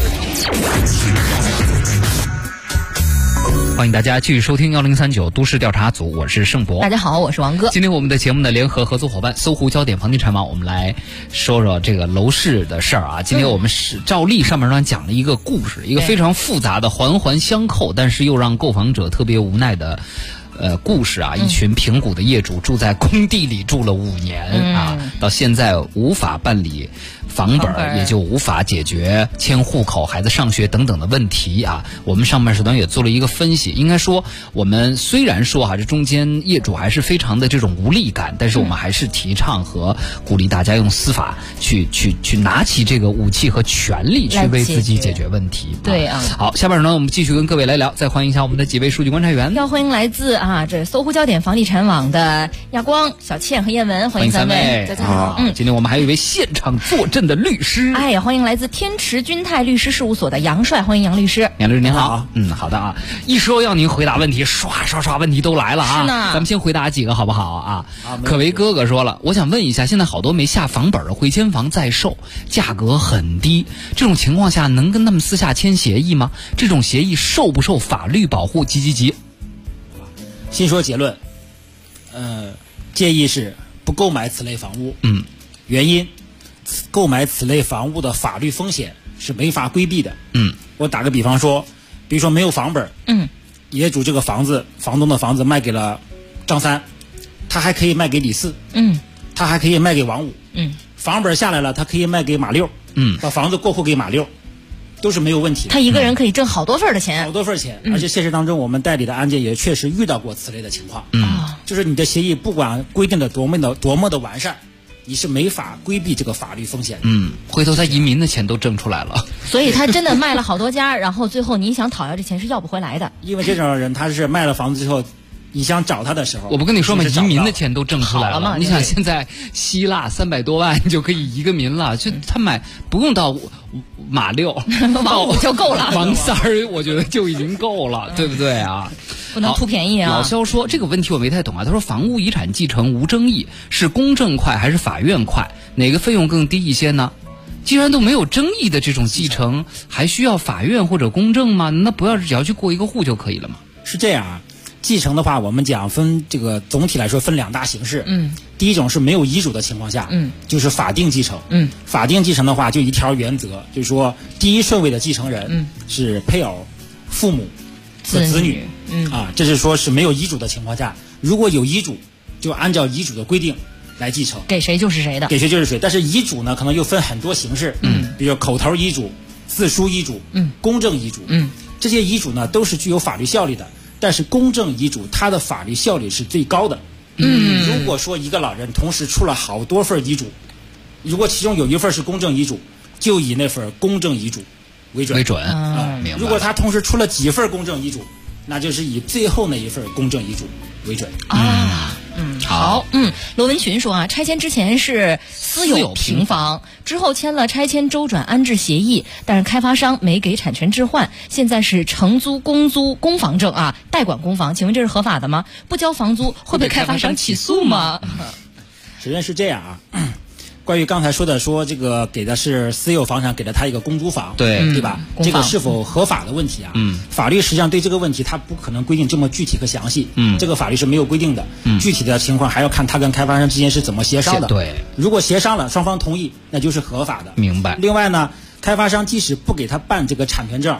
欢迎大家继续收听1039都市调查组，我是盛博。 大家好，我是王哥。 今天我们的节目的联合合作伙伴搜狐焦点房地产网，我们来说说这个楼市的事儿啊。今天我们是照例上半段讲了一个故事，一个非常复杂的环环相扣，但是又让购房者特别无奈的故事啊。一群平谷的业主住在工地里住了5年啊，到现在无法办理房本，也就无法解决迁户口、孩子上学等等的问题啊。我们上半时段也做了一个分析，应该说我们虽然说这中间业主还是非常的这种无力感，但是我们还是提倡和鼓励大家用司法去拿起这个武器和权力去为自己解决问题。 对啊。 好，下半时段我们继续跟各位来聊，再欢迎一下我们的几位数据观察员。 要欢迎来自这搜狐焦点房地产网的亚光、小倩和叶文，欢迎3位。 大家好。今天我们还有一位现场坐镇的律师， 也欢迎来自天池君泰律师事务所的杨帅，欢迎杨律师。 杨律师您好。好的啊。一说要您回答问题，刷问题都来了啊。 是呢。 咱们先回答几个好不好啊？可为哥哥说了，我想问一下，现在好多没下房本的回迁房在售，价格很低，这种情况下能跟他们私下签协议吗？这种协议受不受法律保护？急。 先说结论，建议是不购买此类房屋。原因，购买此类房屋的法律风险是没法规避的。我打个比方说，比如说没有房本，业主这个房子，房东的房子卖给了张三，他还可以卖给李四，他还可以卖给王五，房本下来了，他可以卖给马六，把房子过户给马六，都是没有问题的。 他一个人可以挣好多份的钱， 而且现实当中我们代理的案件也确实遇到过此类的情况。就是你的协议不管规定的多么的完善，你是没法规避这个法律风险的。 回头他移民的钱都挣出来了。 所以他真的卖了好多家，然后最后你想讨要这钱是要不回来的。 因为这种人他是卖了房子之后，你想找他的时候， 我不跟你说嘛，移民的钱都挣出来了。你想现在希腊300多万你就可以移个民了，就他买不用到马六， 王五就够了， 王三儿我觉得就已经够了，对不对啊？ 不能图便宜啊！ 老肖说这个问题我没太懂啊，他说房屋遗产继承无争议，是公证快还是法院快？哪个费用更低一些呢？既然都没有争议的这种继承，还需要法院或者公证吗？那不要只要去过一个户就可以了吗？ 是这样啊，继承的话，我们讲分这个总体来说分2大形式。第一种是没有遗嘱的情况下，就是法定继承。法定继承的话，就一条原则，就是说第一顺位的继承人是配偶、父母和子女。这是说是没有遗嘱的情况下，如果有遗嘱，就按照遗嘱的规定来继承， 给谁就是谁的。 但是遗嘱呢，可能又分很多形式。比如口头遗嘱、自书遗嘱、公证遗嘱。这些遗嘱呢都是具有法律效力的。但是公证遗嘱它的法律效力是最高的。如果说一个老人同时出了好多份遗嘱，如果其中有一份是公证遗嘱，就以那份公证遗嘱为准。如果他同时出了几份公证遗嘱，那就是以最后那一份公证遗嘱为准。 好。罗文群说拆迁之前是私有平房，之后签了拆迁周转安置协议，但是开发商没给产权置换，现在是承租公租公房证代管公房，请问这是合法的吗？不交房租会被开发商起诉吗？ 首先是这样关于刚才说这个给的是私有房产，给了他一个公租房，对吧？这个是否合法的问题法律实际上对这个问题它不可能规定这么具体和详细。这个法律是没有规定的。具体的情况还要看他跟开发商之间是怎么协商的。如果协商了，双方同意，那就是合法的。 明白。 另外呢，开发商即使不给他办这个产权证，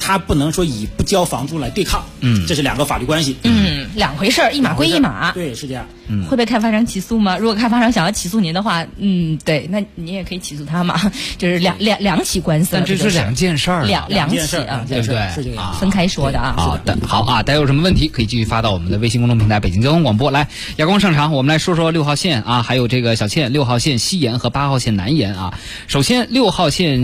他不能说以不交房租来对抗，这是两个法律关系， 两回事儿，一码归一码。 对，是这样。 会被开发商起诉吗？如果开发商想要起诉您的话，对，那你也可以起诉他嘛，就是两起官司。 但这是两件事儿， 两起啊， 对不对？ 是这个分开说的啊。 好的，好啊，大家有什么问题可以继续发到我们的微信公众平台北京交通广播。来，亚光上场，我们来说说6号线啊，还有这个小倩6号线西延和8号线南延啊。首先6号线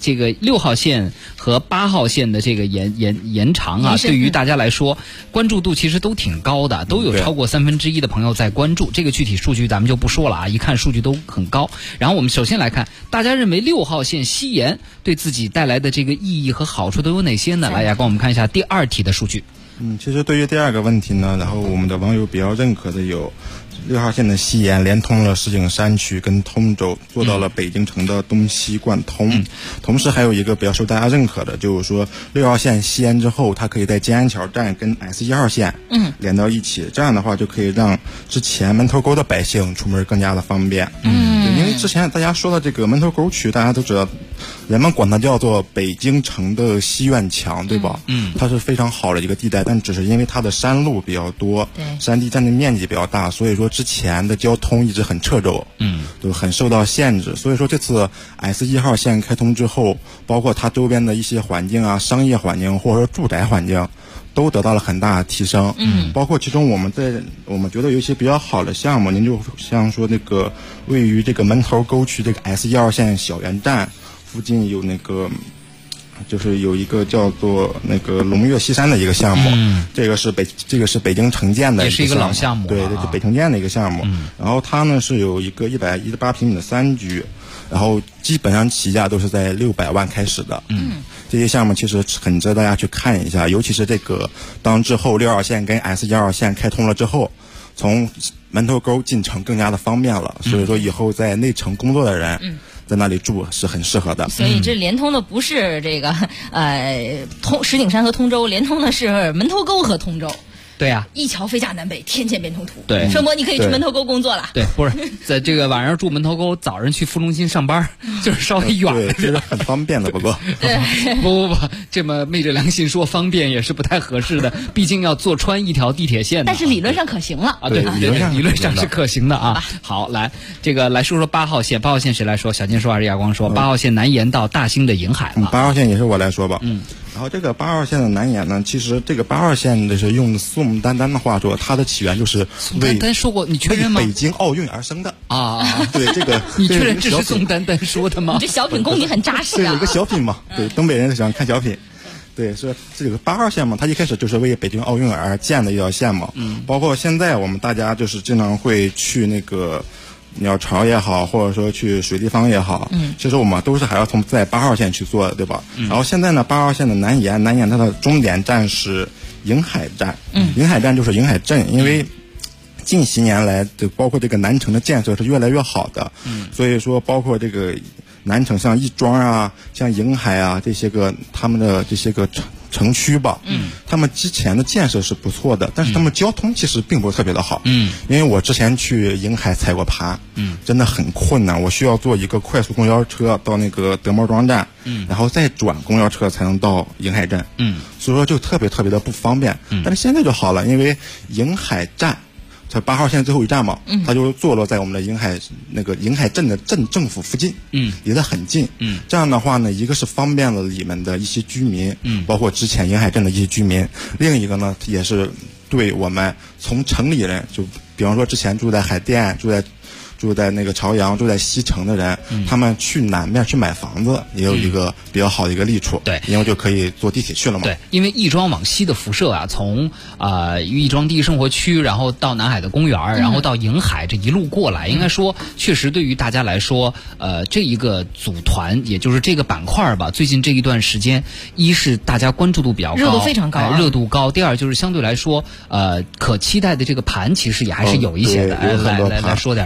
6号线和8号线的这个延长啊，对于大家来说关注度其实都挺高的，都有超过1/3的朋友在关注。这个具体数据咱们就不说了啊，一看数据都很高。然后我们首先来看，大家认为6号线西延对自己带来的这个意义和好处都有哪些呢？来，亚光，我们看一下第2题的数据。 其实对于第2个问题呢，然后我们的网友比较认可的有6号线的西延连通了石景山区跟通州，做到了北京城的东西贯通。同时还有一个比较受大家认可的，就是说6号线西延之后，它可以在金安桥站跟 S1号线连到一起，这样的话就可以让之前门头沟的百姓出门更加的方便。因为之前大家说的这个门头沟区，大家都知道，人们管它叫做北京城的西苑墙，对吧？它是非常好的一个地带，但只是因为它的山路比较多，山地占的面积比较大，所以说之前的交通一直很掣肘，就很受到限制。所以说这次 S1号线开通之后，包括它周边的一些环境啊，商业环境或者说住宅环境，都得到了很大的提升。包括其中我们觉得有一些比较好的项目，您就像说那个位于这个门头沟区这个 S1号线小园站附近有那个。就是有一个叫做那个龙跃西山的一个项目，这个是北京城建的， 也是一个老项目， 对，这是北城建的一个项目。然后它呢是有一个118平米的3居，然后基本上起价都是在600万开始的。这些项目其实很值得大家去看一下，尤其是这个当之后6号线跟 S1号线开通了之后，从门头沟进城更加的方便了，所以说以后在内城工作的人。在那里住是很适合的， 所以这连通的不是这个石景山和通州，连通的是门头沟和通州。 对呀， 一桥飞架南北，天堑变通途。 对， 顺波你可以去门头沟工作了。 对，不是在这个晚上住门头沟，早上去副中心上班，就是稍微远了， 这是很方便的。不过， 不，这么昧着良心说方便也是不太合适的，毕竟要坐穿一条地铁线。 但是理论上可行了啊，对，理论上是可行的啊。好，来说说8号线，8号线谁来说？小金说还是亚光说？8号线南延到大兴的银海了。 8号线也是我来说吧。然后这个8号线的南延呢，其实这个8号线的是用宋丹丹的话说，它的起源就是宋丹丹说过，你确认吗？ 北京奥运而生的啊！ 对，这个你确认这是宋丹丹说的吗？ 你这小品功底很扎实啊！ 有个小品嘛，对，东北人喜欢看小品。对，是这个8号线嘛，它一开始就是为北京奥运而建的一条线嘛。包括现在我们大家就是经常会去那个。鸟巢也好，或者说去水立方也好，其实我们都是还要在8号线去做的，对吧？然后现在呢，8号线的南延它的终点站是银海站，银海站就是银海镇，因为近些年来的包括这个南城的建设是越来越好的，所以说包括这个南城像亦庄啊、像银海啊这些个他们的这些个城区吧，他们之前的建设是不错的，但是他们交通其实并不是特别的好，因为我之前去银海踩过爬，真的很困难，我需要坐一个快速公交车到那个德茂庄站，然后再转公交车才能到银海镇，所以说就特别的不方便，但是现在就好了，因为银海站它8号线最后一站嘛，它就坐落在我们的银海镇的镇政府附近，离得很近，这样的话呢，一个是方便了里面的一些居民，包括之前银海镇的一些居民，另一个呢也是对我们从城里人，就比方说之前住在海淀、住在那个朝阳、住在西城的人，他们去南面去买房子，也有一个比较好的一个利处。 对， 因为就可以坐地铁去了嘛。 对，因为亦庄往西的辐射啊，从亦庄第一生活区，然后到南海的公园，然后到银海，这一路过来，应该说确实对于大家来说，这一个组团，也就是这个板块吧，最近这一段时间，一是大家关注度比较高， 热度非常高， 热度高；第二就是相对来说，可期待的这个盘其实也还是有一些的。来说点。 我给大家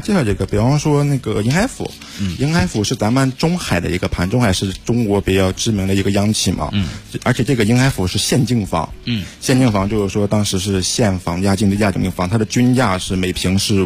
介绍这个，比方说那个银海府，银海府是咱们中海的一个盘，中海是中国比较知名的一个央企嘛，而且这个银海府是县境房，县境房就是说当时是县房价进的价境房，它的均价是每平是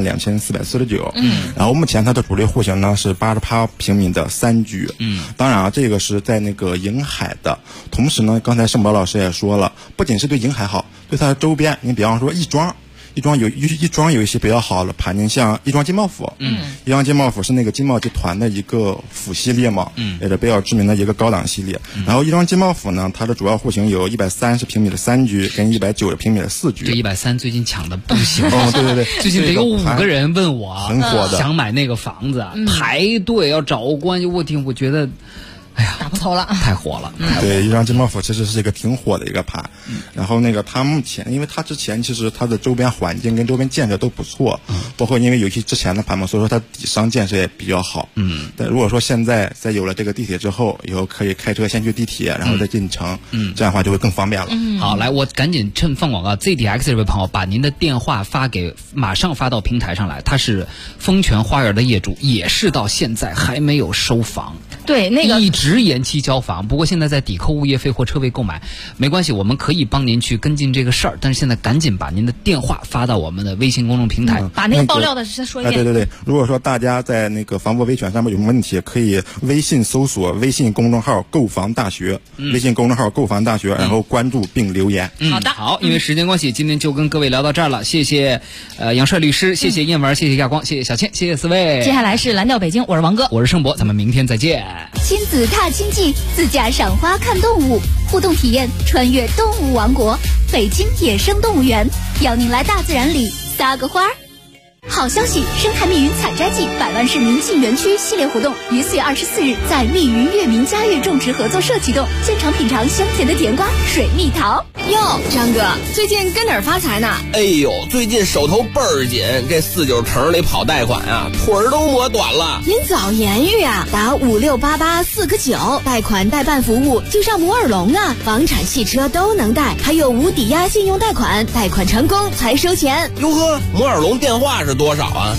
52449，然后目前它的主力户型呢是88平米的3居，当然啊，这个是在那个银海的，同时呢，刚才盛宝老师也说了，不仅是对银海好，对它的周边，你比方说亦庄有一些比较好的盘，您像亦庄金茂府，亦庄金茂府是那个金茂集团的一个府系列嘛，也是比较知名的一个高档系列。然后亦庄金茂府呢，它的主要户型有130平米的3居跟190平米的4居。 这130最近抢的不行， 对， 最近得有5个人问我， 很火的， 想买那个房子，排队要找关系，我觉得。哎呀， 打不透了， 太火了。 对，亦庄金茂府其实是一个挺火的一个盘。然后那个它目前，因为它之前其实它的周边环境跟周边建设都不错，包括因为有些之前的盘嘛，所以说它底商建设也比较好。但如果说现在在有了这个地铁之后，以后可以开车先去地铁，然后再进城，这样的话就会更方便了。 好，来，我赶紧趁放广告 ，ZDX 这位朋友把您的电话马上发到平台上来。他是丰泉花园的业主，也是到现在还没有收房。 对，那个一直延期交房，不过现在在抵扣物业费或车位购买，没关系，我们可以帮您去跟进这个事儿。但是现在赶紧把您的电话发到我们的微信公众平台， 把那个爆料的再说一遍。 对，如果说大家在那个房屋维权上面有问题，可以微信搜索微信公众号购房大学，微信公众号购房大学，然后关注并留言。 好的， 好，因为时间关系，今天就跟各位聊到这儿了。谢谢杨帅律师，谢谢燕文，谢谢亚光，谢谢小倩，谢谢四位。 接下来是蓝调北京，我是王哥， 我是盛博，咱们明天再见。 亲子踏青记，自驾赏花看动物，互动体验穿越动物王国，北京野生动物园，邀您来大自然里撒个花儿。好消息！生态密云采摘季百万市民进园区系列活动于4月24日在密云悦民家悦种植合作社启动，现场品尝香甜的甜瓜、水蜜桃。 哟，张哥，最近跟哪儿发财呢？ 哎呦，最近手头倍儿紧，这49城里跑贷款啊，腿儿都磨短了。 您早言语啊，打5688-4个9，贷款代办服务就上摩尔龙啊，房产、汽车都能贷，还有无抵押信用贷款，贷款成功才收钱。 哟呵，摩尔龙电话是多少啊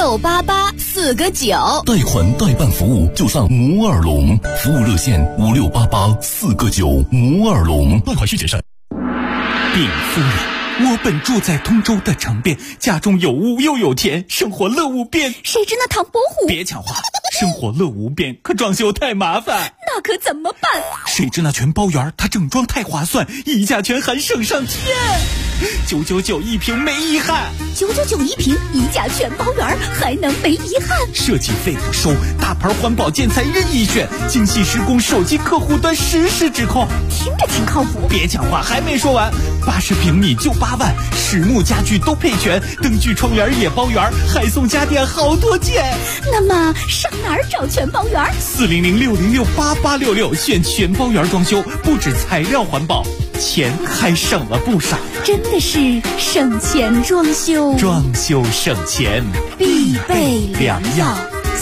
？5688-4个9， 贷款代办服务就上摩尔龙，服务热线5688-4个9，摩尔龙，贷款需谨慎。 禀夫人，我本住在通州的城边，家中有屋又有田，生活乐无边。 谁知那唐伯虎？ 别抢话，生活乐无边，可装修太麻烦。 那可怎么办？ 谁知那全包园，它整装太划算，溢价全含省上天。999一平没遗憾 ，999一平，溢价全包圆，还能没遗憾？ 设计费不收，大牌环保建材任意选，精细施工，手机客户端实时指控， 听着挺靠谱。 别抢话，还没说完，80平米就8万，实木家具都配全，灯具窗帘也包圆，还送家电好多件。 那么上哪儿找全包圆？400-606-8866， 选全包圆装修，不止材料环保，钱还省了不少。 真的是省钱装修， 装修省钱必备良药。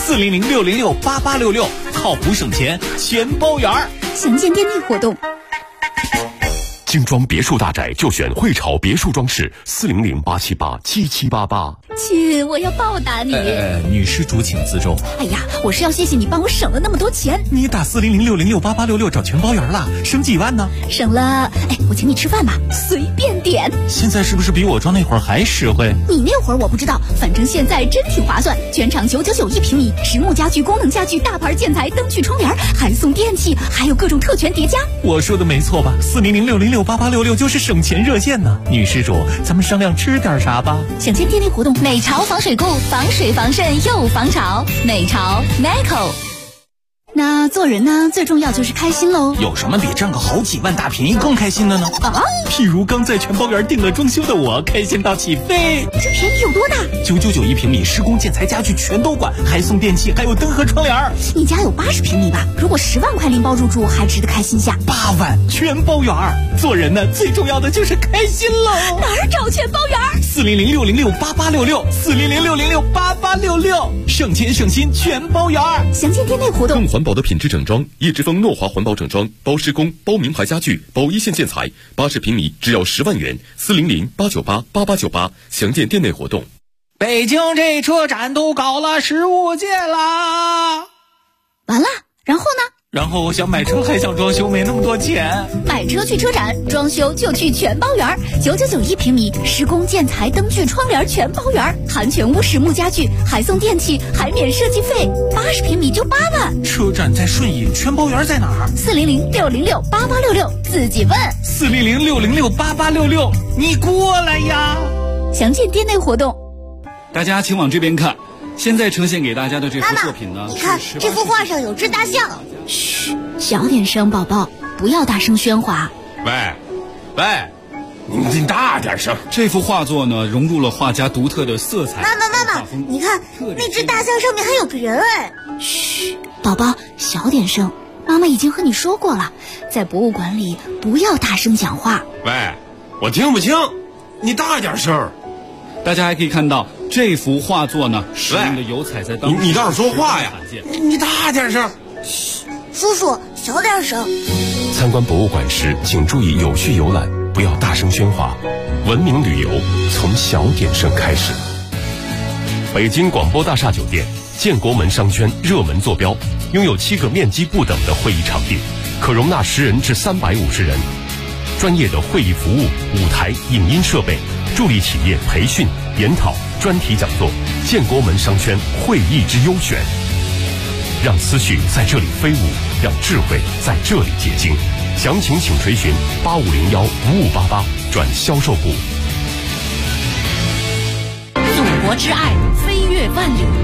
400-606-8866，靠谱省钱全包圆。 详见店内活动。 精装别墅大宅就选汇潮别墅装饰，400-878-7788。 亲，我要报答你。 女施主请自重。 哎呀，我是要谢谢你帮我省了那么多钱。 你打400-606-8866找全包圆了，省几万呢？ 省了，我请你吃饭吧，随便点。 现在是不是比我装那会儿还实惠？ 你那会儿我不知道，反正现在真挺划算。全场999一平米，实木家具、功能家具、大牌建材、灯具、窗帘，还送电器，还有各种特权叠加。 我说的没错吧？400-606-8866就是省钱热线呢。女施主，咱们商量吃点啥吧？ 详见店内活动。 美潮防水固，防水防渗又防潮。美潮 Meco。 那做人呢，最重要就是开心喽。 有什么比挣个好几万大便宜更开心的呢？ 啊， 譬如刚在全包园定了装修的我，开心到起飞。 这便宜有多大 ？999一平米，施工建材家具全都管，还送电器，还有灯和窗帘。 你家有80平米吧？如果10万块拎包入住，还值得开心下。 8万全包园，做人呢，最重要的就是开心喽。 哪儿找全包园 ？400-606-8866，400-606-8866，省钱省心全包园。 详见店内活动。 更环保的品质整装，叶之峰诺华环保整装，包施工，包名牌家具，包一线建材，80平米只要10万元，400-898-8898，详见店内活动。 北京这车展都搞了15届啦。 完了，然后呢？ 然后我想买车还想装修，没那么多钱。 买车去车展，装修就去全包园，9991平米，施工建材灯具窗帘全包园，含全屋实木家具，还送电器，还免设计费，80平米就8万。 车展在顺义，全包园在哪儿 ？400-606-8866，自己问。 400-606-8866，你过来呀！ 详见店内活动。 大家请往这边看。现在呈现给大家的这幅作品呢， 你看这幅画上有只大象。 嘘，小点声，宝宝，不要大声喧哗。 喂，你大点声。 这幅画作呢，融入了画家独特的色彩。 妈妈，你看那只大象上面还有个人哎。 嘘，宝宝，小点声。妈妈已经和你说过了，在博物馆里不要大声讲话。 喂，我听不清，你大点声。 大家还可以看到这幅画作呢，使用的油彩在当中。 你倒是说话呀！你大点声。 嘘，叔叔小点声。 参观博物馆时，请注意有序游览，不要大声喧哗。文明旅游从小点声开始。北京广播大厦酒店，建国门商圈热门坐标，拥有7个面积不等的会议场地，可容纳10人至350人。专业的会议服务、舞台、影音设备。助力企业培训、研讨、专题讲座，建国门商圈会议之优选，让思绪在这里飞舞，让智慧在这里结晶。详情请垂询8501-5588转销售部。 祖国之爱飞越万里。